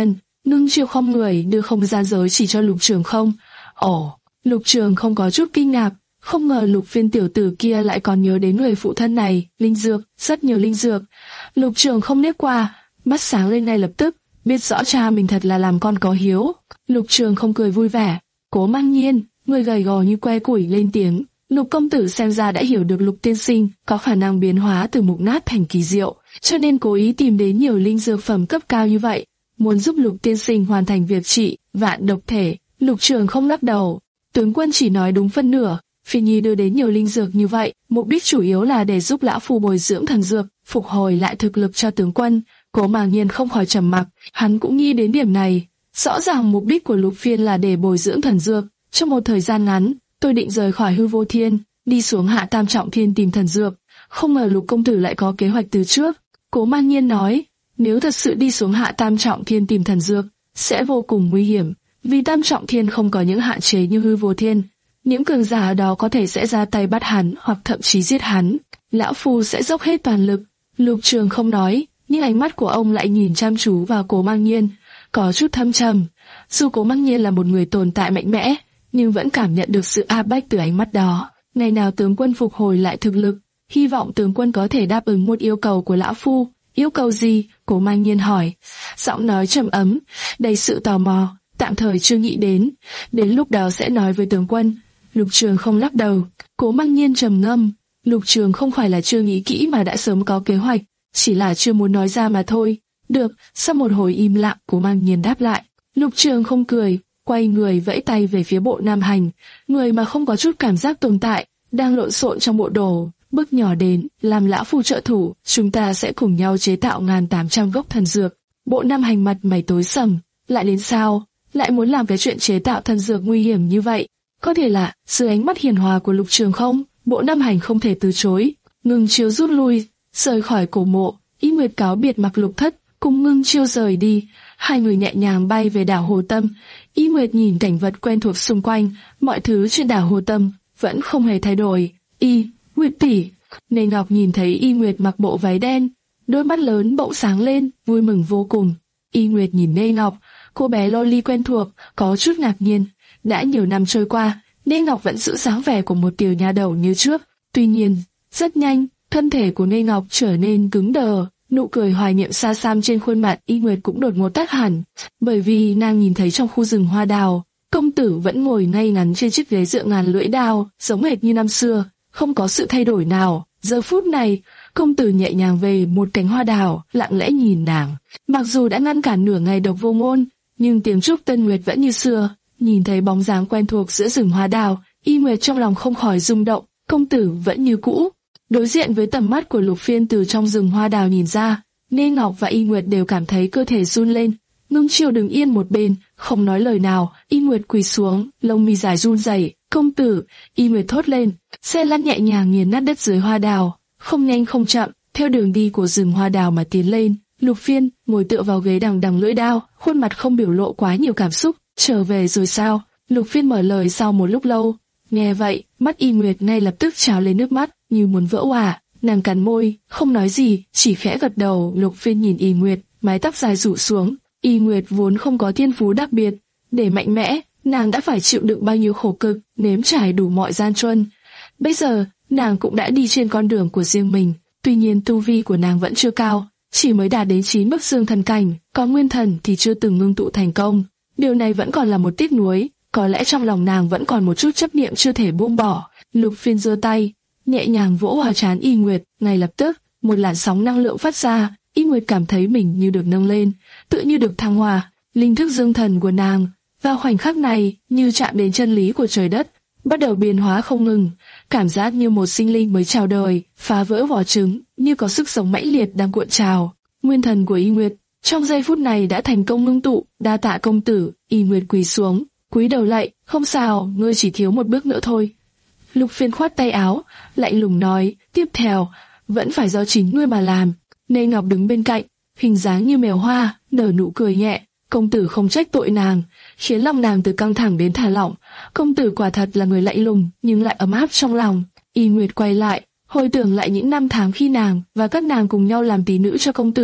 S2: Ngưng Chiêu không người đưa không gian giới chỉ cho Lục Trường Không. Ồ, Lục Trường Không có chút kinh ngạc, không ngờ Lục Phiên tiểu tử kia lại còn nhớ đến người phụ thân này, linh dược, rất nhiều linh dược. Lục Trường Không liếc qua, mắt sáng lên ngay lập tức, biết rõ cha mình thật là làm con có hiếu. Lục Trường Không cười vui vẻ, Cố Mang Nhiên, người gầy gò như que củi lên tiếng. Lục công tử xem ra đã hiểu được Lục tiên sinh có khả năng biến hóa từ mục nát thành kỳ diệu, cho nên cố ý tìm đến nhiều linh dược phẩm cấp cao như vậy, muốn giúp Lục tiên sinh hoàn thành việc trị vạn độc thể. Lục Trường Không lắc đầu, tướng quân chỉ nói đúng phân nửa. Phi Nhi đưa đến nhiều linh dược như vậy, mục đích chủ yếu là để giúp lão phu bồi dưỡng thần dược, phục hồi lại thực lực cho tướng quân. Cố Màng Nhiên không khỏi trầm mặc, hắn cũng nghĩ đến điểm này. Rõ ràng mục đích của Lục Phiên là để bồi dưỡng thần dược. Trong một thời gian ngắn, tôi định rời khỏi hư vô thiên, đi xuống hạ tam trọng thiên tìm thần dược. Không ngờ Lục công tử lại có kế hoạch từ trước. Cố Màng Nhiên nói, nếu thật sự đi xuống hạ tam trọng thiên tìm thần dược, sẽ vô cùng nguy hiểm, vì tam trọng thiên không có những hạn chế như hư vô thiên. Những cường giả ở đó có thể sẽ ra tay bắt hắn hoặc thậm chí giết hắn. Lão phu sẽ dốc hết toàn lực. Lục Trường Không nói, nhưng ánh mắt của ông lại nhìn chăm chú vào Cố Mang Nhiên, có chút thâm trầm. Dù Cố Mang Nhiên là một người tồn tại mạnh mẽ, nhưng vẫn cảm nhận được sự áp bách từ ánh mắt đó. Ngày nào tướng quân phục hồi lại thực lực, hy vọng tướng quân có thể đáp ứng một yêu cầu của lão phu. Yêu cầu gì? Cố Mang Nhiên hỏi. Giọng nói trầm ấm, đầy sự tò mò. Tạm thời chưa nghĩ đến, đến lúc đó sẽ nói với tướng quân. Lục Trường Không lắc đầu. Cố Mang Nhiên trầm ngâm. Lục Trường không phải là chưa nghĩ kỹ mà đã sớm có kế hoạch, chỉ là chưa muốn nói ra mà thôi. Được. Sau một hồi im lặng, Cố Mang Nhiên đáp lại. Lục Trường không cười, quay người vẫy tay về phía bộ Nam Hành, người mà không có chút cảm giác tồn tại, đang lộn xộn trong bộ đồ. Bước nhỏ đến, làm lão phu trợ thủ, chúng ta sẽ cùng nhau chế tạo ngàn tám trăm gốc thần dược. Bộ Nam Hành mặt mày tối sầm, lại đến sao? Lại muốn làm cái chuyện chế tạo thần dược nguy hiểm như vậy? Có thể là dưới ánh mắt hiền hòa của Lục Trường không, Bộ Nam Hành không thể từ chối. Ngưng Chiêu rút lui, rời khỏi cổ mộ. Y Nguyệt cáo biệt Mặc Lục Thất, cùng Ngưng Chiêu rời đi. Hai người nhẹ nhàng bay về đảo Hồ Tâm. Y Nguyệt nhìn cảnh vật quen thuộc xung quanh, mọi thứ trên đảo Hồ Tâm vẫn không hề thay đổi. Y Nguyệt tỷ. Nê Ngọc nhìn thấy Y Nguyệt mặc bộ váy đen, đôi mắt lớn bỗng sáng lên, vui mừng vô cùng. Y Nguyệt nhìn Nê Ngọc, cô bé loli quen thuộc, có chút ngạc nhiên. Đã nhiều năm trôi qua, Nê Ngọc vẫn giữ dáng vẻ của một tiểu nha đầu như trước. Tuy nhiên, rất nhanh, thân thể của Nê Ngọc trở nên cứng đờ, nụ cười hoài niệm xa xăm trên khuôn mặt Y Nguyệt cũng đột ngột tắt hẳn, bởi vì nàng nhìn thấy trong khu rừng hoa đào, công tử vẫn ngồi ngay ngắn trên chiếc ghế dựa ngàn lưỡi đao, giống hệt như năm xưa, không có sự thay đổi nào. Giờ phút này, công tử nhẹ nhàng về một cánh hoa đào, lặng lẽ nhìn nàng. Mặc dù đã ngăn cản nửa ngày độc vô ngôn, nhưng tiếng chúc Tân Nguyệt vẫn như xưa. Nhìn thấy bóng dáng quen thuộc giữa rừng hoa đào, Y Nguyệt trong lòng không khỏi rung động. Công tử vẫn như cũ. Đối diện với tầm mắt của Lục Phiên từ trong rừng hoa đào nhìn ra, Nê Ngọc và Y Nguyệt đều cảm thấy cơ thể run lên. Ngưng Chiêu đứng yên một bên, không nói lời nào. Y Nguyệt quỳ xuống, lông mi dài run rẩy. Công tử, Y Nguyệt thốt lên. Xe lăn nhẹ nhàng nghiền nát đất dưới hoa đào, không nhanh không chậm, theo đường đi của rừng hoa đào mà tiến lên. Lục Phiên ngồi tựa vào ghế đằng đằng lưỡi đao, khuôn mặt không biểu lộ quá nhiều cảm xúc. Trở về rồi sao? Lục Phiên mở lời sau một lúc lâu. Nghe vậy, mắt Y Nguyệt ngay lập tức trào lên nước mắt, như muốn vỡ òa. Nàng cắn môi, không nói gì, chỉ khẽ gật đầu. Lục Phiên nhìn Y Nguyệt, mái tóc dài rủ xuống. Y Nguyệt vốn không có thiên phú đặc biệt, để mạnh mẽ, nàng đã phải chịu đựng bao nhiêu khổ cực, nếm trải đủ mọi gian truân. Bây giờ, nàng cũng đã đi trên con đường của riêng mình. Tuy nhiên tu vi của nàng vẫn chưa cao, chỉ mới đạt đến chín bậc dương thần cảnh, còn nguyên thần thì chưa từng ngưng tụ thành công. Điều này vẫn còn là một tiếc nuối, có lẽ trong lòng nàng vẫn còn một chút chấp niệm chưa thể buông bỏ. Lục Phiên giơ tay, nhẹ nhàng vỗ vào trán Y Nguyệt, ngay lập tức, một làn sóng năng lượng phát ra, Y Nguyệt cảm thấy mình như được nâng lên, tựa như được thăng hoa. Linh thức dương thần của nàng, vào khoảnh khắc này, như chạm đến chân lý của trời đất, bắt đầu biến hóa không ngừng, cảm giác như một sinh linh mới chào đời, phá vỡ vỏ trứng, như có sức sống mãnh liệt đang cuộn trào. Nguyên thần của Y Nguyệt trong giây phút này đã thành công ngưng tụ. Đa tạ công tử. Y Nguyệt quỳ xuống, cúi đầu lạy. Không sao, ngươi chỉ thiếu một bước nữa thôi. Lục Phiên khoát tay áo, lạnh lùng nói, tiếp theo vẫn phải do chính ngươi mà làm. Nê Ngọc đứng bên cạnh, hình dáng như mèo hoa, nở nụ cười nhẹ. Công tử không trách tội nàng, khiến lòng nàng từ căng thẳng đến thả lỏng. Công tử quả thật là người lạnh lùng, nhưng lại ấm áp trong lòng. Y Nguyệt quay lại, hồi tưởng lại những năm tháng khi nàng và các nàng cùng nhau làm tỷ nữ cho công tử.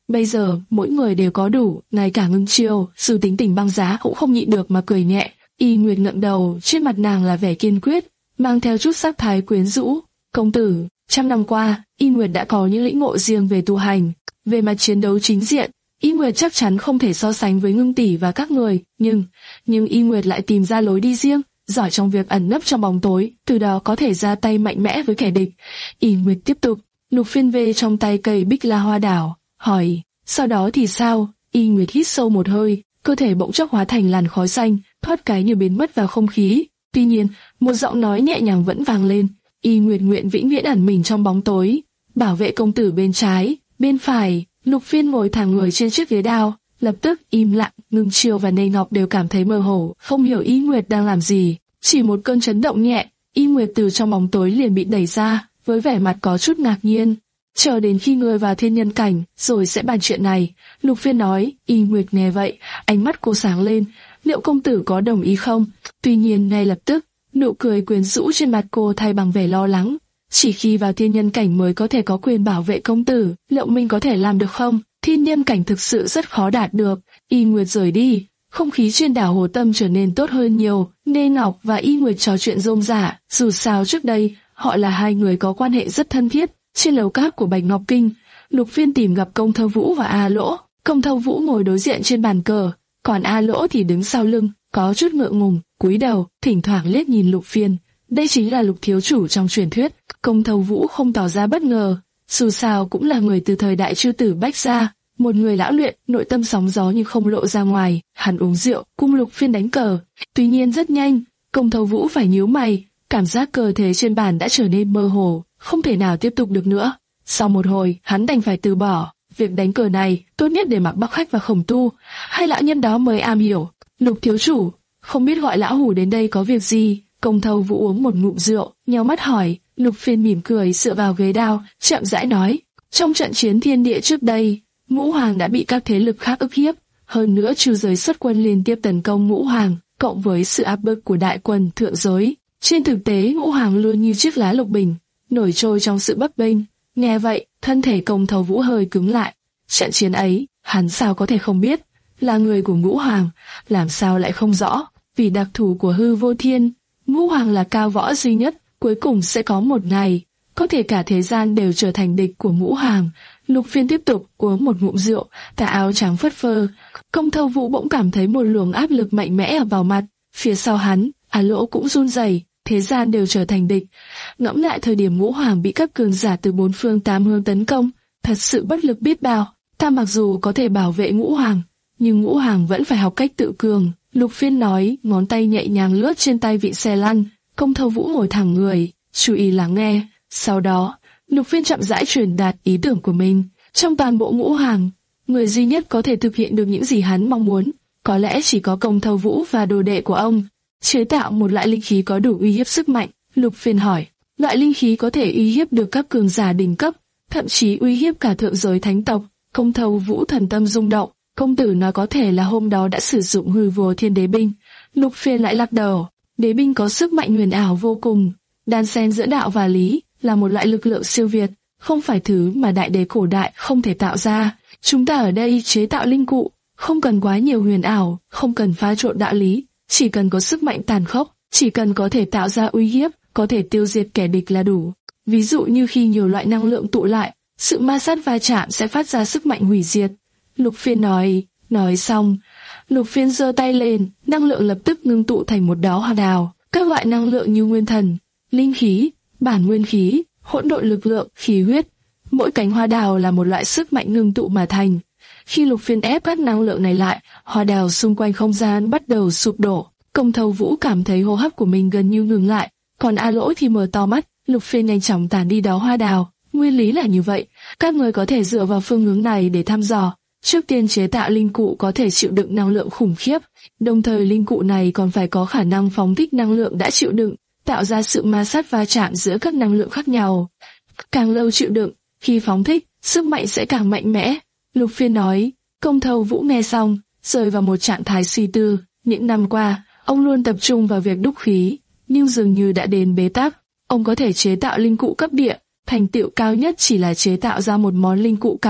S2: Bây giờ, mỗi người đều có đủ, ngay cả Ngưng Chiêu, dù tính tình băng giá cũng không nhịn được mà cười nhẹ. Y Nguyệt ngẩng đầu, trên mặt nàng là vẻ kiên quyết, mang theo chút sắc thái quyến rũ. Công tử, trăm năm qua, Y Nguyệt đã có những lĩnh ngộ riêng về tu hành, về mặt chiến đấu chính diện. Y Nguyệt chắc chắn không thể so sánh với Ngưng tỷ và các người, nhưng, nhưng Y Nguyệt lại tìm ra lối đi riêng, giỏi trong việc ẩn nấp trong bóng tối, từ đó có thể ra tay mạnh mẽ với kẻ địch. Y Nguyệt tiếp tục, Lục Phiên vê trong tay cây bích la hoa đảo, hỏi, sau đó thì sao? Y Nguyệt hít sâu một hơi, cơ thể bỗng chốc hóa thành làn khói xanh, thoát cái như biến mất vào không khí. Tuy nhiên, một giọng nói nhẹ nhàng vẫn vang lên, Y Nguyệt nguyện vĩnh viễn ẩn mình trong bóng tối, bảo vệ công tử bên trái, bên phải. Lục Phiên ngồi thẳng người trên chiếc ghế đao, lập tức im lặng. Ngưng Chiêu và Nê Ngọc đều cảm thấy mơ hồ, không hiểu Y Nguyệt đang làm gì. Chỉ một cơn chấn động nhẹ, Y Nguyệt từ trong bóng tối liền bị đẩy ra, với vẻ mặt có chút ngạc nhiên. Chờ đến khi ngươi vào thiên nhân cảnh, rồi sẽ bàn chuyện này. Lục Phiên nói. Y Nguyệt nghe vậy, ánh mắt cô sáng lên. Liệu công tử có đồng ý không? Tuy nhiên ngay lập tức, nụ cười quyến rũ trên mặt cô thay bằng vẻ lo lắng. Chỉ khi vào thiên nhân cảnh mới có thể có quyền bảo vệ công tử, liệu mình có thể làm được không? Thiên nhân cảnh thực sự rất khó đạt được. Y Nguyệt rời đi, không khí trên đảo Hồ Tâm trở nên tốt hơn nhiều. Nê Ngọc và Y Nguyệt trò chuyện rôm rả, dù sao trước đây, họ là hai người có quan hệ rất thân thiết. Trên lầu cát của Bạch Ngọc Kinh, Lục Phiên tìm gặp Công Thâu Vũ và A Lỗ. Công Thâu Vũ ngồi đối diện trên bàn cờ, còn A Lỗ thì đứng sau lưng, có chút ngượng ngùng, cúi đầu, thỉnh thoảng liếc nhìn Lục Phiên. Đây chính là Lục thiếu chủ trong truyền thuyết. Công Thâu Vũ không tỏ ra bất ngờ, dù sao cũng là người từ thời đại chư tử Bách gia, một người lão luyện, nội tâm sóng gió nhưng không lộ ra ngoài. Hắn uống rượu, cùng Lục Phiên đánh cờ. Tuy nhiên rất nhanh, Công Thâu Vũ phải nhíu mày, cảm giác cờ thế trên bàn đã trở nên mơ hồ, không thể nào tiếp tục được nữa. Sau một hồi, hắn đành phải từ bỏ. Việc đánh cờ này tốt nhất để mặc Bắc Khách và Khổng Tu, hai lão nhân đó mới am hiểu. Lục thiếu chủ, không biết gọi lão hủ đến đây có việc gì? Công Thâu Vũ uống một ngụm rượu, nhíu mắt hỏi. Lục Phiên mỉm cười dựa vào ghế đao, chậm rãi nói, trong trận chiến thiên địa trước đây, Ngũ Hoàng đã bị các thế lực khác ức hiếp, hơn nữa trừ giới xuất quân liên tiếp tấn công Ngũ Hoàng, cộng với sự áp bức của đại quân thượng giới, trên thực tế Ngũ Hoàng luôn như chiếc lá lục bình, nổi trôi trong sự bấp bênh. Nghe vậy, thân thể Công Thâu Vũ hơi cứng lại. Trận chiến ấy, hắn sao có thể không biết, là người của Ngũ Hoàng, làm sao lại không rõ? Vì đặc thù của hư vô thiên, Ngũ Hoàng là cao võ duy nhất, cuối cùng sẽ có một ngày, có thể cả thế gian đều trở thành địch của Ngũ Hoàng. Lục Phiên tiếp tục uống một ngụm rượu, tà áo trắng phất phơ. Công Thâu Vũ bỗng cảm thấy một luồng áp lực mạnh mẽ ở vào mặt, phía sau hắn, A Lỗ cũng run rẩy. Thế gian đều trở thành địch. Ngẫm lại thời điểm Ngũ Hoàng bị các cường giả từ bốn phương tám hướng tấn công, thật sự bất lực biết bao. Ta mặc dù có thể bảo vệ Ngũ Hoàng, nhưng Ngũ Hoàng vẫn phải học cách tự cường. Lục Phiên nói, ngón tay nhẹ nhàng lướt trên tay vị xe lăn. Công Thâu Vũ ngồi thẳng người, chú ý lắng nghe. Sau đó, Lục Phiên chậm rãi truyền đạt ý tưởng của mình. Trong toàn bộ Ngũ Hoàng, người duy nhất có thể thực hiện được những gì hắn mong muốn, có lẽ chỉ có Công Thâu Vũ và đồ đệ của ông. Chế tạo một loại linh khí có đủ uy hiếp sức mạnh. Lục Phiên hỏi, loại linh khí có thể uy hiếp được các cường giả đỉnh cấp, thậm chí uy hiếp cả thượng giới thánh tộc. Công Thâu Vũ thần tâm rung động, công tử nói có thể là hôm đó đã sử dụng hư vô thiên đế binh. Lục Phiên lại lắc đầu, đế binh có sức mạnh huyền ảo vô cùng, đan xen giữa đạo và lý, là một loại lực lượng siêu việt, không phải thứ mà đại đế cổ đại không thể tạo ra. Chúng ta ở đây chế tạo linh cụ, không cần quá nhiều huyền ảo, không cần pha trộn đạo lý, chỉ cần có sức mạnh tàn khốc, chỉ cần có thể tạo ra uy hiếp, có thể tiêu diệt kẻ địch là đủ. Ví dụ như khi nhiều loại năng lượng tụ lại, sự ma sát va chạm sẽ phát ra sức mạnh hủy diệt. Lục Phiên nói, nói xong, Lục Phiên giơ tay lên, năng lượng lập tức ngưng tụ thành một đóa hoa đào. Các loại năng lượng như nguyên thần, linh khí, bản nguyên khí, hỗn độn lực lượng, khí huyết, mỗi cánh hoa đào là một loại sức mạnh ngưng tụ mà thành. Khi Lục Phiên ép các năng lượng này lại, hoa đào xung quanh không gian bắt đầu sụp đổ. Công Thâu Vũ cảm thấy hô hấp của mình gần như ngừng lại, còn A Lỗ thì mở to mắt. Lục Phiên nhanh chóng tản đi đó hoa đào. Nguyên lý là như vậy, các người có thể dựa vào phương hướng này để thăm dò. Trước tiên chế tạo linh cụ có thể chịu đựng năng lượng khủng khiếp, đồng thời linh cụ này còn phải có khả năng phóng thích năng lượng đã chịu đựng, tạo ra sự ma sát va chạm giữa các năng lượng khác nhau. Càng lâu chịu đựng, khi phóng thích, sức mạnh sẽ càng mạnh mẽ. Lục Phiên nói. Công Thâu Vũ nghe xong, rơi vào một trạng thái suy tư. Những năm qua, ông luôn tập trung vào việc đúc khí, nhưng dường như đã đến bế tắc. Ông có thể chế tạo linh cụ cấp địa, thành tựu cao nhất chỉ là chế tạo ra một món linh cụ cao cấp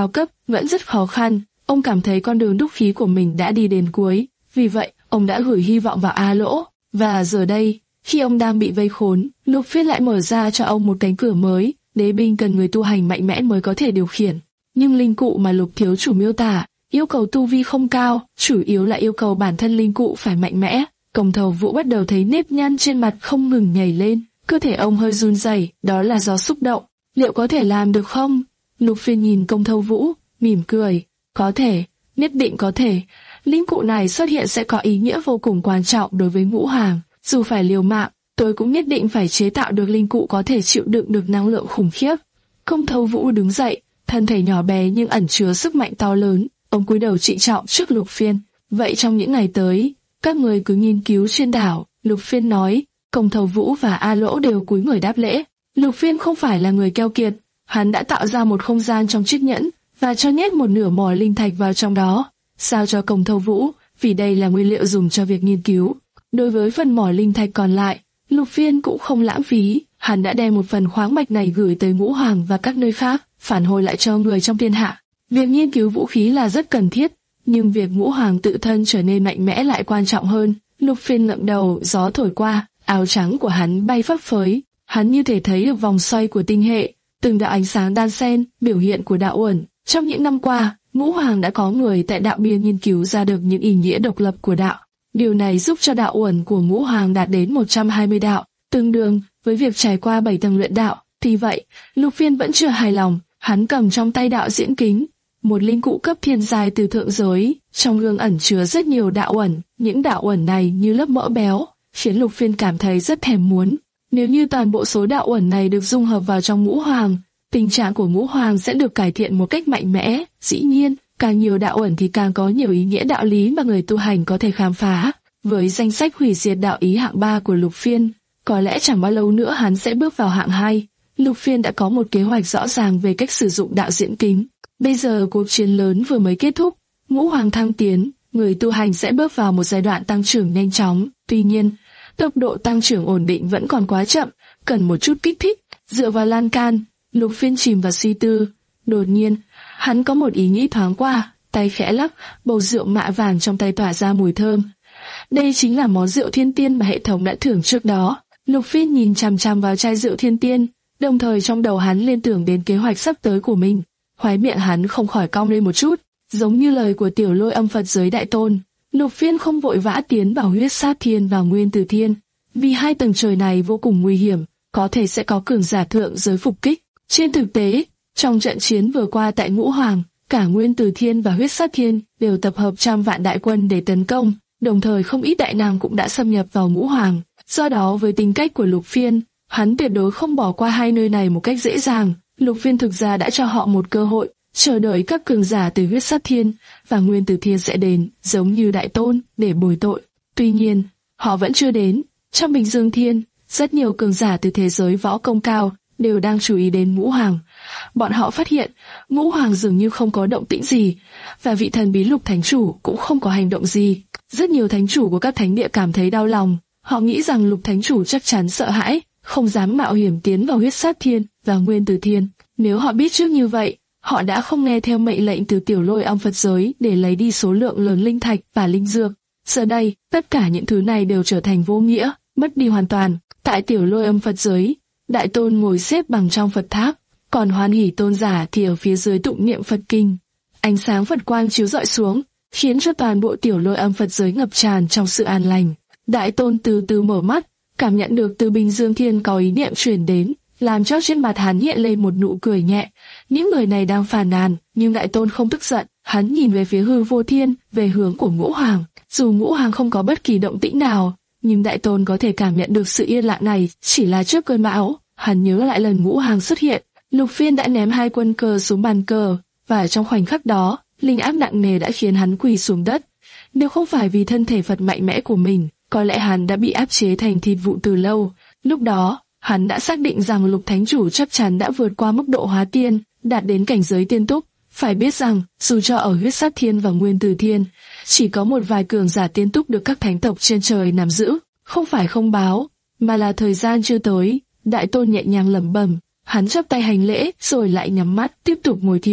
S2: vẫn rất khó khăn. Ông cảm thấy con đường đúc khí của mình đã đi đến cuối, vì vậy ông đã gửi hy vọng vào A Lỗ. Và giờ đây, khi ông đang bị vây khốn, Lục Phiên lại mở ra cho ông một cánh cửa mới. Đế binh cần người tu hành mạnh mẽ mới có thể điều khiển, nhưng linh cụ mà Lục thiếu chủ miêu tả yêu cầu tu vi không cao, chủ yếu là yêu cầu bản thân linh cụ phải mạnh mẽ. Công Thầu Vũ bắt đầu thấy nếp nhăn trên mặt không ngừng nhảy lên, cơ thể ông hơi run rẩy, đó là do xúc động. Liệu có thể làm được không? Lục Phiên nhìn Công Thầu Vũ, mỉm cười. Có thể, nhất định có thể. Linh cụ này xuất hiện sẽ có ý nghĩa vô cùng quan trọng đối với Ngũ Hoàng. Dù phải liều mạng, tôi cũng nhất định phải chế tạo được linh cụ có thể chịu đựng được năng lượng khủng khiếp. Công Thầu Vũ đứng dậy, thân thể nhỏ bé nhưng ẩn chứa sức mạnh to lớn. Ông cúi đầu trịnh trọng trước Lục Phiên. Vậy trong những ngày tới, các người cứ nghiên cứu trên đảo. Lục Phiên nói. Công Thầu Vũ và A Lỗ đều cúi người đáp lễ. Lục Phiên không phải là người keo kiệt, hắn đã tạo ra một không gian trong chiếc nhẫn và cho nhét một nửa mỏ linh thạch vào trong đó, sao cho Công Thầu Vũ, vì đây là nguyên liệu dùng cho việc nghiên cứu. Đối với phần mỏ linh thạch còn lại, Lục Phiên cũng không lãng phí, hắn đã đem một phần khoáng mạch này gửi tới Ngũ Hoàng và các nơi khác, phản hồi lại cho người trong thiên hạ. Việc nghiên cứu vũ khí là rất cần thiết, nhưng việc Ngũ Hoàng tự thân trở nên mạnh mẽ lại quan trọng hơn. Lục Phiên ngẩng đầu, gió thổi qua, áo trắng của hắn bay phấp phới, hắn như thể thấy được vòng xoay của tinh hệ, từng đạo ánh sáng đan xen, biểu hiện của đạo uẩn. Trong những năm qua, Ngũ Hoàng đã có người tại đạo bia nghiên cứu ra được những ý nghĩa độc lập của đạo. Điều này giúp cho đạo uẩn của Ngũ Hoàng đạt đến một trăm hai mươi đạo, tương đương với việc trải qua bảy tầng luyện đạo. Tuy vậy, Lục Phiên vẫn chưa hài lòng, hắn cầm trong tay đạo diễn kính, một linh cụ cấp thiên giai từ thượng giới, trong gương ẩn chứa rất nhiều đạo uẩn, những đạo uẩn này như lớp mỡ béo, khiến Lục Phiên cảm thấy rất thèm muốn. Nếu như toàn bộ số đạo uẩn này được dung hợp vào trong Ngũ Hoàng, tình trạng của Ngũ Hoàng sẽ được cải thiện một cách mạnh mẽ. Dĩ nhiên, càng nhiều đạo uẩn thì càng có nhiều ý nghĩa đạo lý mà người tu hành có thể khám phá. Với danh sách hủy diệt đạo ý hạng ba của Lục Phiên, có lẽ chẳng bao lâu nữa hắn sẽ bước vào hạng hai. Lục Phiên đã có một kế hoạch rõ ràng về cách sử dụng đạo diễn kính. Bây giờ cuộc chiến lớn vừa mới kết thúc, Ngũ Hoàng thăng tiến, người tu hành sẽ bước vào một giai đoạn tăng trưởng nhanh chóng. Tuy nhiên, tốc độ tăng trưởng ổn định vẫn còn quá chậm, cần một chút kích thích. Dựa vào lan can, Lục Phiên chìm vào suy tư. Đột nhiên, hắn có một ý nghĩ thoáng qua, tay khẽ lắc, bầu rượu mạ vàng trong tay tỏa ra mùi thơm. Đây chính là món rượu thiên tiên mà hệ thống đã thưởng trước đó. Lục Phiên nhìn chằm chằm vào chai rượu thiên tiên, đồng thời trong đầu hắn liên tưởng đến kế hoạch sắp tới của mình. Khóe miệng hắn không khỏi cong lên một chút, giống như lời của Tiểu Lôi Âm Phật giới đại tôn. Lục Phiên không vội vã tiến vào huyết sát thiên và nguyên tử thiên, vì hai tầng trời này vô cùng nguy hiểm, có thể sẽ có cường giả thượng giới phục kích. Trên thực tế, trong trận chiến vừa qua tại Ngũ Hoàng, cả nguyên tử thiên và huyết sát thiên đều tập hợp trăm vạn đại quân để tấn công, đồng thời không ít đại nam cũng đã xâm nhập vào Ngũ Hoàng. Do đó với tính cách của Lục Phiên, hắn tuyệt đối không bỏ qua hai nơi này một cách dễ dàng. Lục Phiên thực ra đã cho họ một cơ hội, chờ đợi các cường giả từ huyết sát thiên và nguyên tử thiên sẽ đến, giống như đại tôn, để bồi tội. Tuy nhiên, họ vẫn chưa đến. Trong Bình Dương Thiên, rất nhiều cường giả từ thế giới võ công cao đều đang chú ý đến Ngũ Hoàng. Bọn họ phát hiện, Ngũ Hoàng dường như không có động tĩnh gì, và vị thần bí Lục Thánh Chủ cũng không có hành động gì. Rất nhiều thánh chủ của các thánh địa cảm thấy đau lòng, họ nghĩ rằng Lục Thánh Chủ chắc chắn sợ hãi, không dám mạo hiểm tiến vào huyết sát thiên và nguyên tử thiên. Nếu họ biết trước như vậy, họ đã không nghe theo mệnh lệnh từ Tiểu Lôi Âm Phật giới để lấy đi số lượng lớn linh thạch và linh dược. Giờ đây, tất cả những thứ này đều trở thành vô nghĩa, mất đi hoàn toàn. Tại Tiểu Lôi Âm Phật giới, Đại Tôn ngồi xếp bằng trong Phật tháp, còn Hoan Hỷ Tôn giả thì ở phía dưới tụng niệm Phật kinh. Ánh sáng Phật quang chiếu rọi xuống, khiến cho toàn bộ Tiểu Lôi Âm Phật giới ngập tràn trong sự an lành. Đại Tôn từ từ mở mắt, cảm nhận được từ Bình Dương Thiên có ý niệm truyền đến, làm cho trên mặt hắn hiện lên một nụ cười nhẹ. Những người này đang phàn nàn, nhưng Đại Tôn không tức giận, hắn nhìn về phía hư vô thiên, về hướng của Ngũ Hoàng. Dù Ngũ Hoàng không có bất kỳ động tĩnh nào, nhưng Đại Tôn có thể cảm nhận được sự yên lặng này chỉ là trước cơn bão. Hắn nhớ lại lần Ngũ Hoàng xuất hiện, Lục Phiên đã ném hai quân cờ xuống bàn cờ, và trong khoảnh khắc đó, linh áp nặng nề đã khiến hắn quỳ xuống đất. Nếu không phải vì thân thể Phật mạnh mẽ của mình, có lẽ hắn đã bị áp chế thành thịt vụn từ lâu. Lúc đó, hắn đã xác định rằng Lục Thánh Chủ chắc chắn đã vượt qua mức độ hóa tiên, đạt đến cảnh giới tiên túc. Phải biết rằng, dù cho ở huyết sát thiên và nguyên tử thiên, chỉ có một vài cường giả tiên túc được các thánh tộc trên trời nắm giữ, không phải không báo, mà là thời gian chưa tới. Đại Tôn nhẹ nhàng lẩm bẩm, hắn chắp tay hành lễ, rồi lại nhắm mắt tiếp tục ngồi thiền.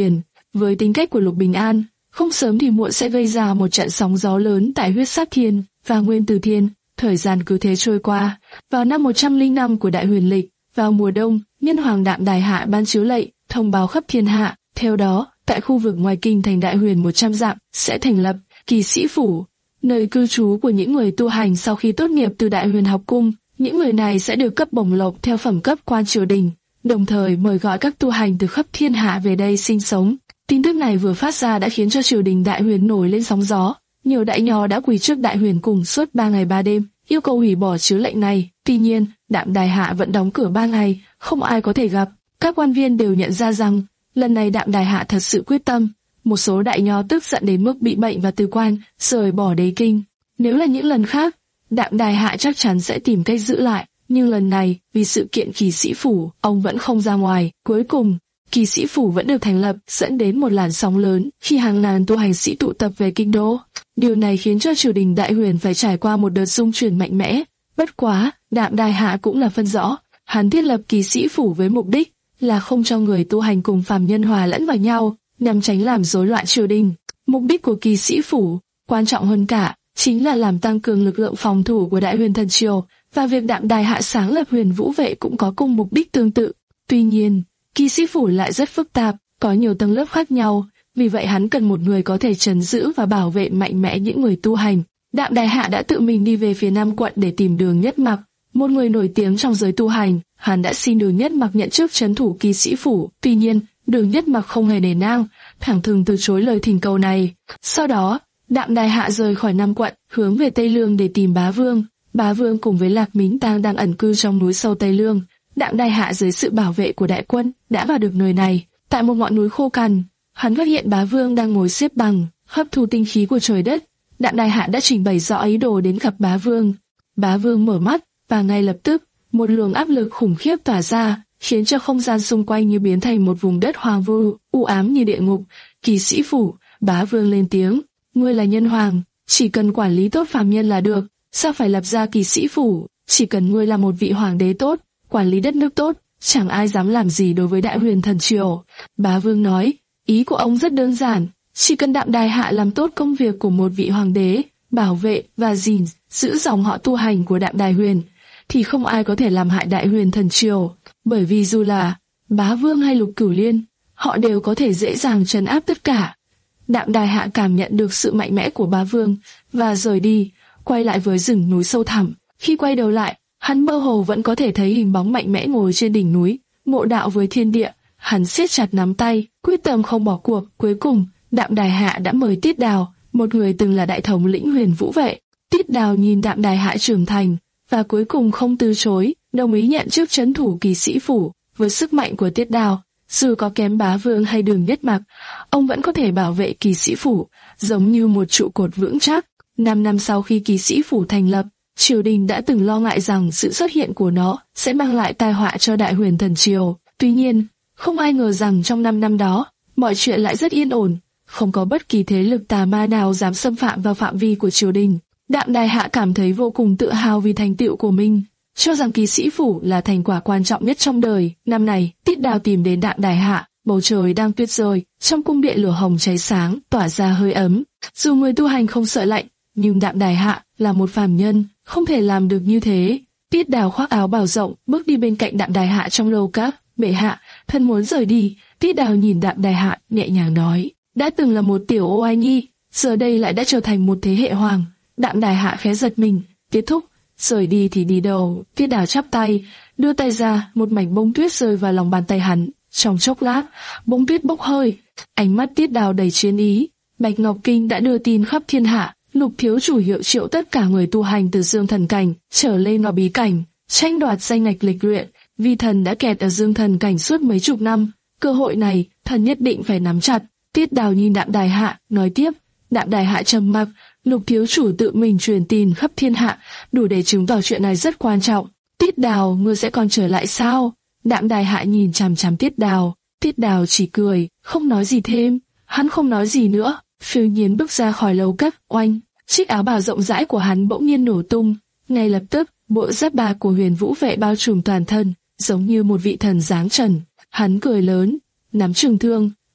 S2: Với tính cách của Lục Bình An, không sớm thì muộn sẽ gây ra một trận sóng gió lớn tại Huyết Sát Thiên và Nguyên Tử Thiên. Thời gian cứ thế trôi qua. Vào năm một trăm lẻ năm của Đại Huyền Lịch, vào mùa đông, Nhân Hoàng Đạm Đài Hạ ban chiếu lệnh, thông báo khắp thiên hạ. Theo đó, tại khu vực ngoài kinh thành Đại Huyền một trăm dặm sẽ thành lập Kỳ Sĩ Phủ, nơi cư trú của những người tu hành sau khi tốt nghiệp từ Đại Huyền Học Cung. Những người này sẽ được cấp bổng lộc theo phẩm cấp quan triều đình, đồng thời mời gọi các tu hành từ khắp thiên hạ về đây sinh sống. Tin tức này vừa phát ra đã khiến cho triều đình Đại Huyền nổi lên sóng gió. Nhiều đại nho đã quỳ trước Đại Huyền Cung suốt ba ngày ba đêm, yêu cầu hủy bỏ chiếu lệnh này. Tuy nhiên, Đạm Đài Hạ vẫn đóng cửa ba ngày, không ai có thể gặp. Các quan viên đều nhận ra rằng lần này Đạm Đài Hạ thật sự quyết tâm. Một số đại nho tức giận đến mức bị bệnh và từ quan, rời bỏ đế kinh. Nếu là những lần khác, Đạm Đài Hạ chắc chắn sẽ tìm cách giữ lại, nhưng lần này, vì sự kiện Kỳ Sĩ Phủ, ông vẫn không ra ngoài. Cuối cùng, Kỳ Sĩ Phủ vẫn được thành lập, dẫn đến một làn sóng lớn khi hàng ngàn tu hành sĩ tụ tập về kinh đô. Điều này khiến cho triều đình Đại Huyền phải trải qua một đợt xung chuyển mạnh mẽ. Bất quá, Đạm Đài Hạ cũng là phân rõ, hắn thiết lập Kỳ Sĩ Phủ với mục đích là không cho người tu hành cùng phàm nhân hòa lẫn vào nhau, nhằm tránh làm rối loạn triều đình. Mục đích của Kỳ Sĩ Phủ, quan trọng hơn cả, chính là làm tăng cường lực lượng phòng thủ của Đại Huyền Thần Triều, và việc Đạm Đài Hạ sáng lập Huyền Vũ Vệ cũng có cùng mục đích tương tự. Tuy nhiên, Kỳ Sĩ Phủ lại rất phức tạp, có nhiều tầng lớp khác nhau, vì vậy hắn cần một người có thể trấn giữ và bảo vệ mạnh mẽ những người tu hành. Đạm Đài Hạ đã tự mình đi về phía Nam quận để tìm Đường Nhất Mặc, một người nổi tiếng trong giới tu hành. Hắn đã xin Đường Nhất Mặc nhận chức trấn thủ Kỳ Sĩ Phủ, tuy nhiên, Đường Nhất Mặc không hề nể nang, thẳng thừng từ chối lời thỉnh cầu này. Sau đó, Đạm Đài Hạ rời khỏi Nam quận, hướng về Tây Lương để tìm Bá Vương. Bá Vương cùng với Lạc Mính Tang đang ẩn cư trong núi sâu Tây Lương. Đạm Đài Hạ dưới sự bảo vệ của đại quân đã vào được nơi này. Tại một ngọn núi khô cằn, hắn phát hiện Bá Vương đang ngồi xếp bằng, hấp thu tinh khí của trời đất. Đạm Đài Hạ đã trình bày rõ ý đồ đến gặp Bá Vương. Bá Vương mở mắt, và ngay lập tức, một luồng áp lực khủng khiếp tỏa ra, khiến cho không gian xung quanh như biến thành một vùng đất hoang vu, u ám như địa ngục. Kỳ Sĩ Phủ, Bá Vương lên tiếng, ngươi là nhân hoàng, chỉ cần quản lý tốt phàm nhân là được, sao phải lập ra Kỳ Sĩ Phủ? Chỉ cần ngươi là một vị hoàng đế tốt, quản lý đất nước tốt, chẳng ai dám làm gì đối với Đại Huyền Thần Triều. Bá Vương nói, ý của ông rất đơn giản, chỉ cần Đạm Đài Hạ làm tốt công việc của một vị hoàng đế, bảo vệ và gìn giữ dòng họ tu hành của Đạm Đài Huyền, thì không ai có thể làm hại Đại Huyền Thần Triều. Bởi vì dù là Bá Vương hay Lục Cửu Liên, họ đều có thể dễ dàng trấn áp tất cả. Đạm Đài Hạ cảm nhận được sự mạnh mẽ của Bá Vương và rời đi, quay lại với rừng núi sâu thẳm. Khi quay đầu lại, hắn mơ hồ vẫn có thể thấy hình bóng mạnh mẽ ngồi trên đỉnh núi, ngộ đạo với thiên địa. Hắn siết chặt nắm tay, quyết tâm không bỏ cuộc. Cuối cùng, Đạm Đài Hạ đã mời Tiết Đào, một người từng là đại thống lĩnh Huyền Vũ Vệ. Tiết Đào nhìn Đạm Đài Hạ trưởng thành, và cuối cùng không từ chối, đồng ý nhận chức trấn thủ Kỳ Sĩ Phủ. Với sức mạnh của Tiết Đào, dù có kém Bá Vương hay Đường Nhất Mặc, ông vẫn có thể bảo vệ Kỳ Sĩ Phủ, giống như một trụ cột vững chắc. Năm năm sau khi Kỳ Sĩ Phủ thành lập, triều đình đã từng lo ngại rằng sự xuất hiện của nó sẽ mang lại tai họa cho Đại Huyền Thần Triều. Tuy nhiên, không ai ngờ rằng trong năm năm đó, mọi chuyện lại rất yên ổn, không có bất kỳ thế lực tà ma nào dám xâm phạm vào phạm vi của triều đình. Đạm Đài Hạ cảm thấy vô cùng tự hào vì thành tựu của mình, cho rằng Kỳ Sĩ Phủ là thành quả quan trọng nhất trong đời. Năm này, Tiết Đào tìm đến Đạm Đài Hạ, bầu trời đang tuyết rơi, trong cung điện lửa hồng cháy sáng, tỏa ra hơi ấm. Dù người tu hành không sợ lạnh, nhưng Đạm Đài Hạ là một phàm nhân, không thể làm được như thế. Tiết Đào khoác áo bào rộng, bước đi bên cạnh Đạm Đài Hạ trong lầu các. Bệ hạ, thân muốn rời đi. Tiết Đào nhìn Đạm Đài Hạ, nhẹ nhàng nói, đã từng là một tiểu ô ai nhi, giờ đây lại đã trở thành một thế hệ hoàng. Đạm Đài Hạ khẽ giật mình, kết thúc, rời đi thì đi đâu? Tiết Đào chắp tay, đưa tay ra, một mảnh bông tuyết rơi vào lòng bàn tay hắn. Trong chốc lát, bông tuyết bốc hơi, ánh mắt Tiết Đào đầy chiến ý. Bạch Ngọc Kinh đã đưa tin khắp thiên hạ, Lục thiếu chủ hiệu triệu tất cả người tu hành từ Dương Thần Cảnh trở lên vào bí cảnh, tranh đoạt danh ngạch lịch luyện. Vi thần đã kẹt ở Dương Thần Cảnh suốt mấy chục năm, cơ hội này thần nhất định phải nắm chặt. Tiết Đào nhìn Đạm Đài Hạ, nói tiếp. Đạm Đài Hạ trầm mặc. Lục thiếu chủ tự mình truyền tin khắp thiên hạ, đủ để chứng tỏ chuyện này rất quan trọng. Tiết Đào, ngươi sẽ còn trở lại sao? Đạm Đài Hạ nhìn chằm chằm Tiết Đào. Tiết Đào chỉ cười, không nói gì thêm. Hắn không nói gì nữa, phiêu nhiên bước ra khỏi lầu các. Oanh, chiếc áo bào rộng rãi của hắn bỗng nhiên nổ tung. Ngay lập tức, bộ giáp bạc của Huyền Vũ Vệ bao trùm toàn thân, giống như một vị thần giáng trần. Hắn cười lớn, nắm trường thương,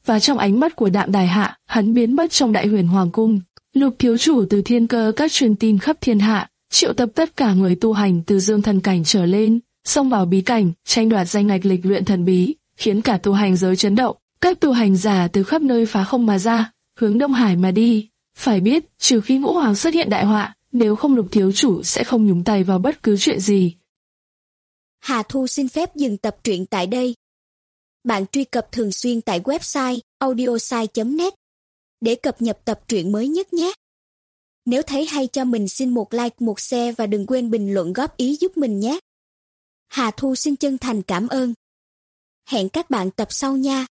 S2: và trong ánh mắt của Đạm Đài Hạ, hắn biến mất trong Đại Huyền Hoàng cung. Lục thiếu chủ từ thiên cơ các truyền tin khắp thiên hạ, triệu tập tất cả người tu hành từ dương thần cảnh trở lên, xông vào bí cảnh, tranh đoạt danh ngạch lịch luyện thần bí, khiến cả tu hành giới chấn động. Các tu hành giả từ khắp nơi phá không mà ra, hướng Đông Hải mà đi. Phải biết, trừ khi Ngũ Hoàng xuất hiện đại họa, nếu không Lục thiếu chủ sẽ không nhúng tay vào bất cứ chuyện gì.
S3: Hà Thu xin phép dừng tập truyện tại đây. Bạn truy cập thường xuyên tại website audiosai chấm net để cập nhật tập truyện mới nhất nhé. Nếu thấy hay cho mình xin một like, một share và đừng quên bình luận góp ý giúp mình nhé. Hà Thu xin chân thành cảm ơn. Hẹn các bạn tập sau nha.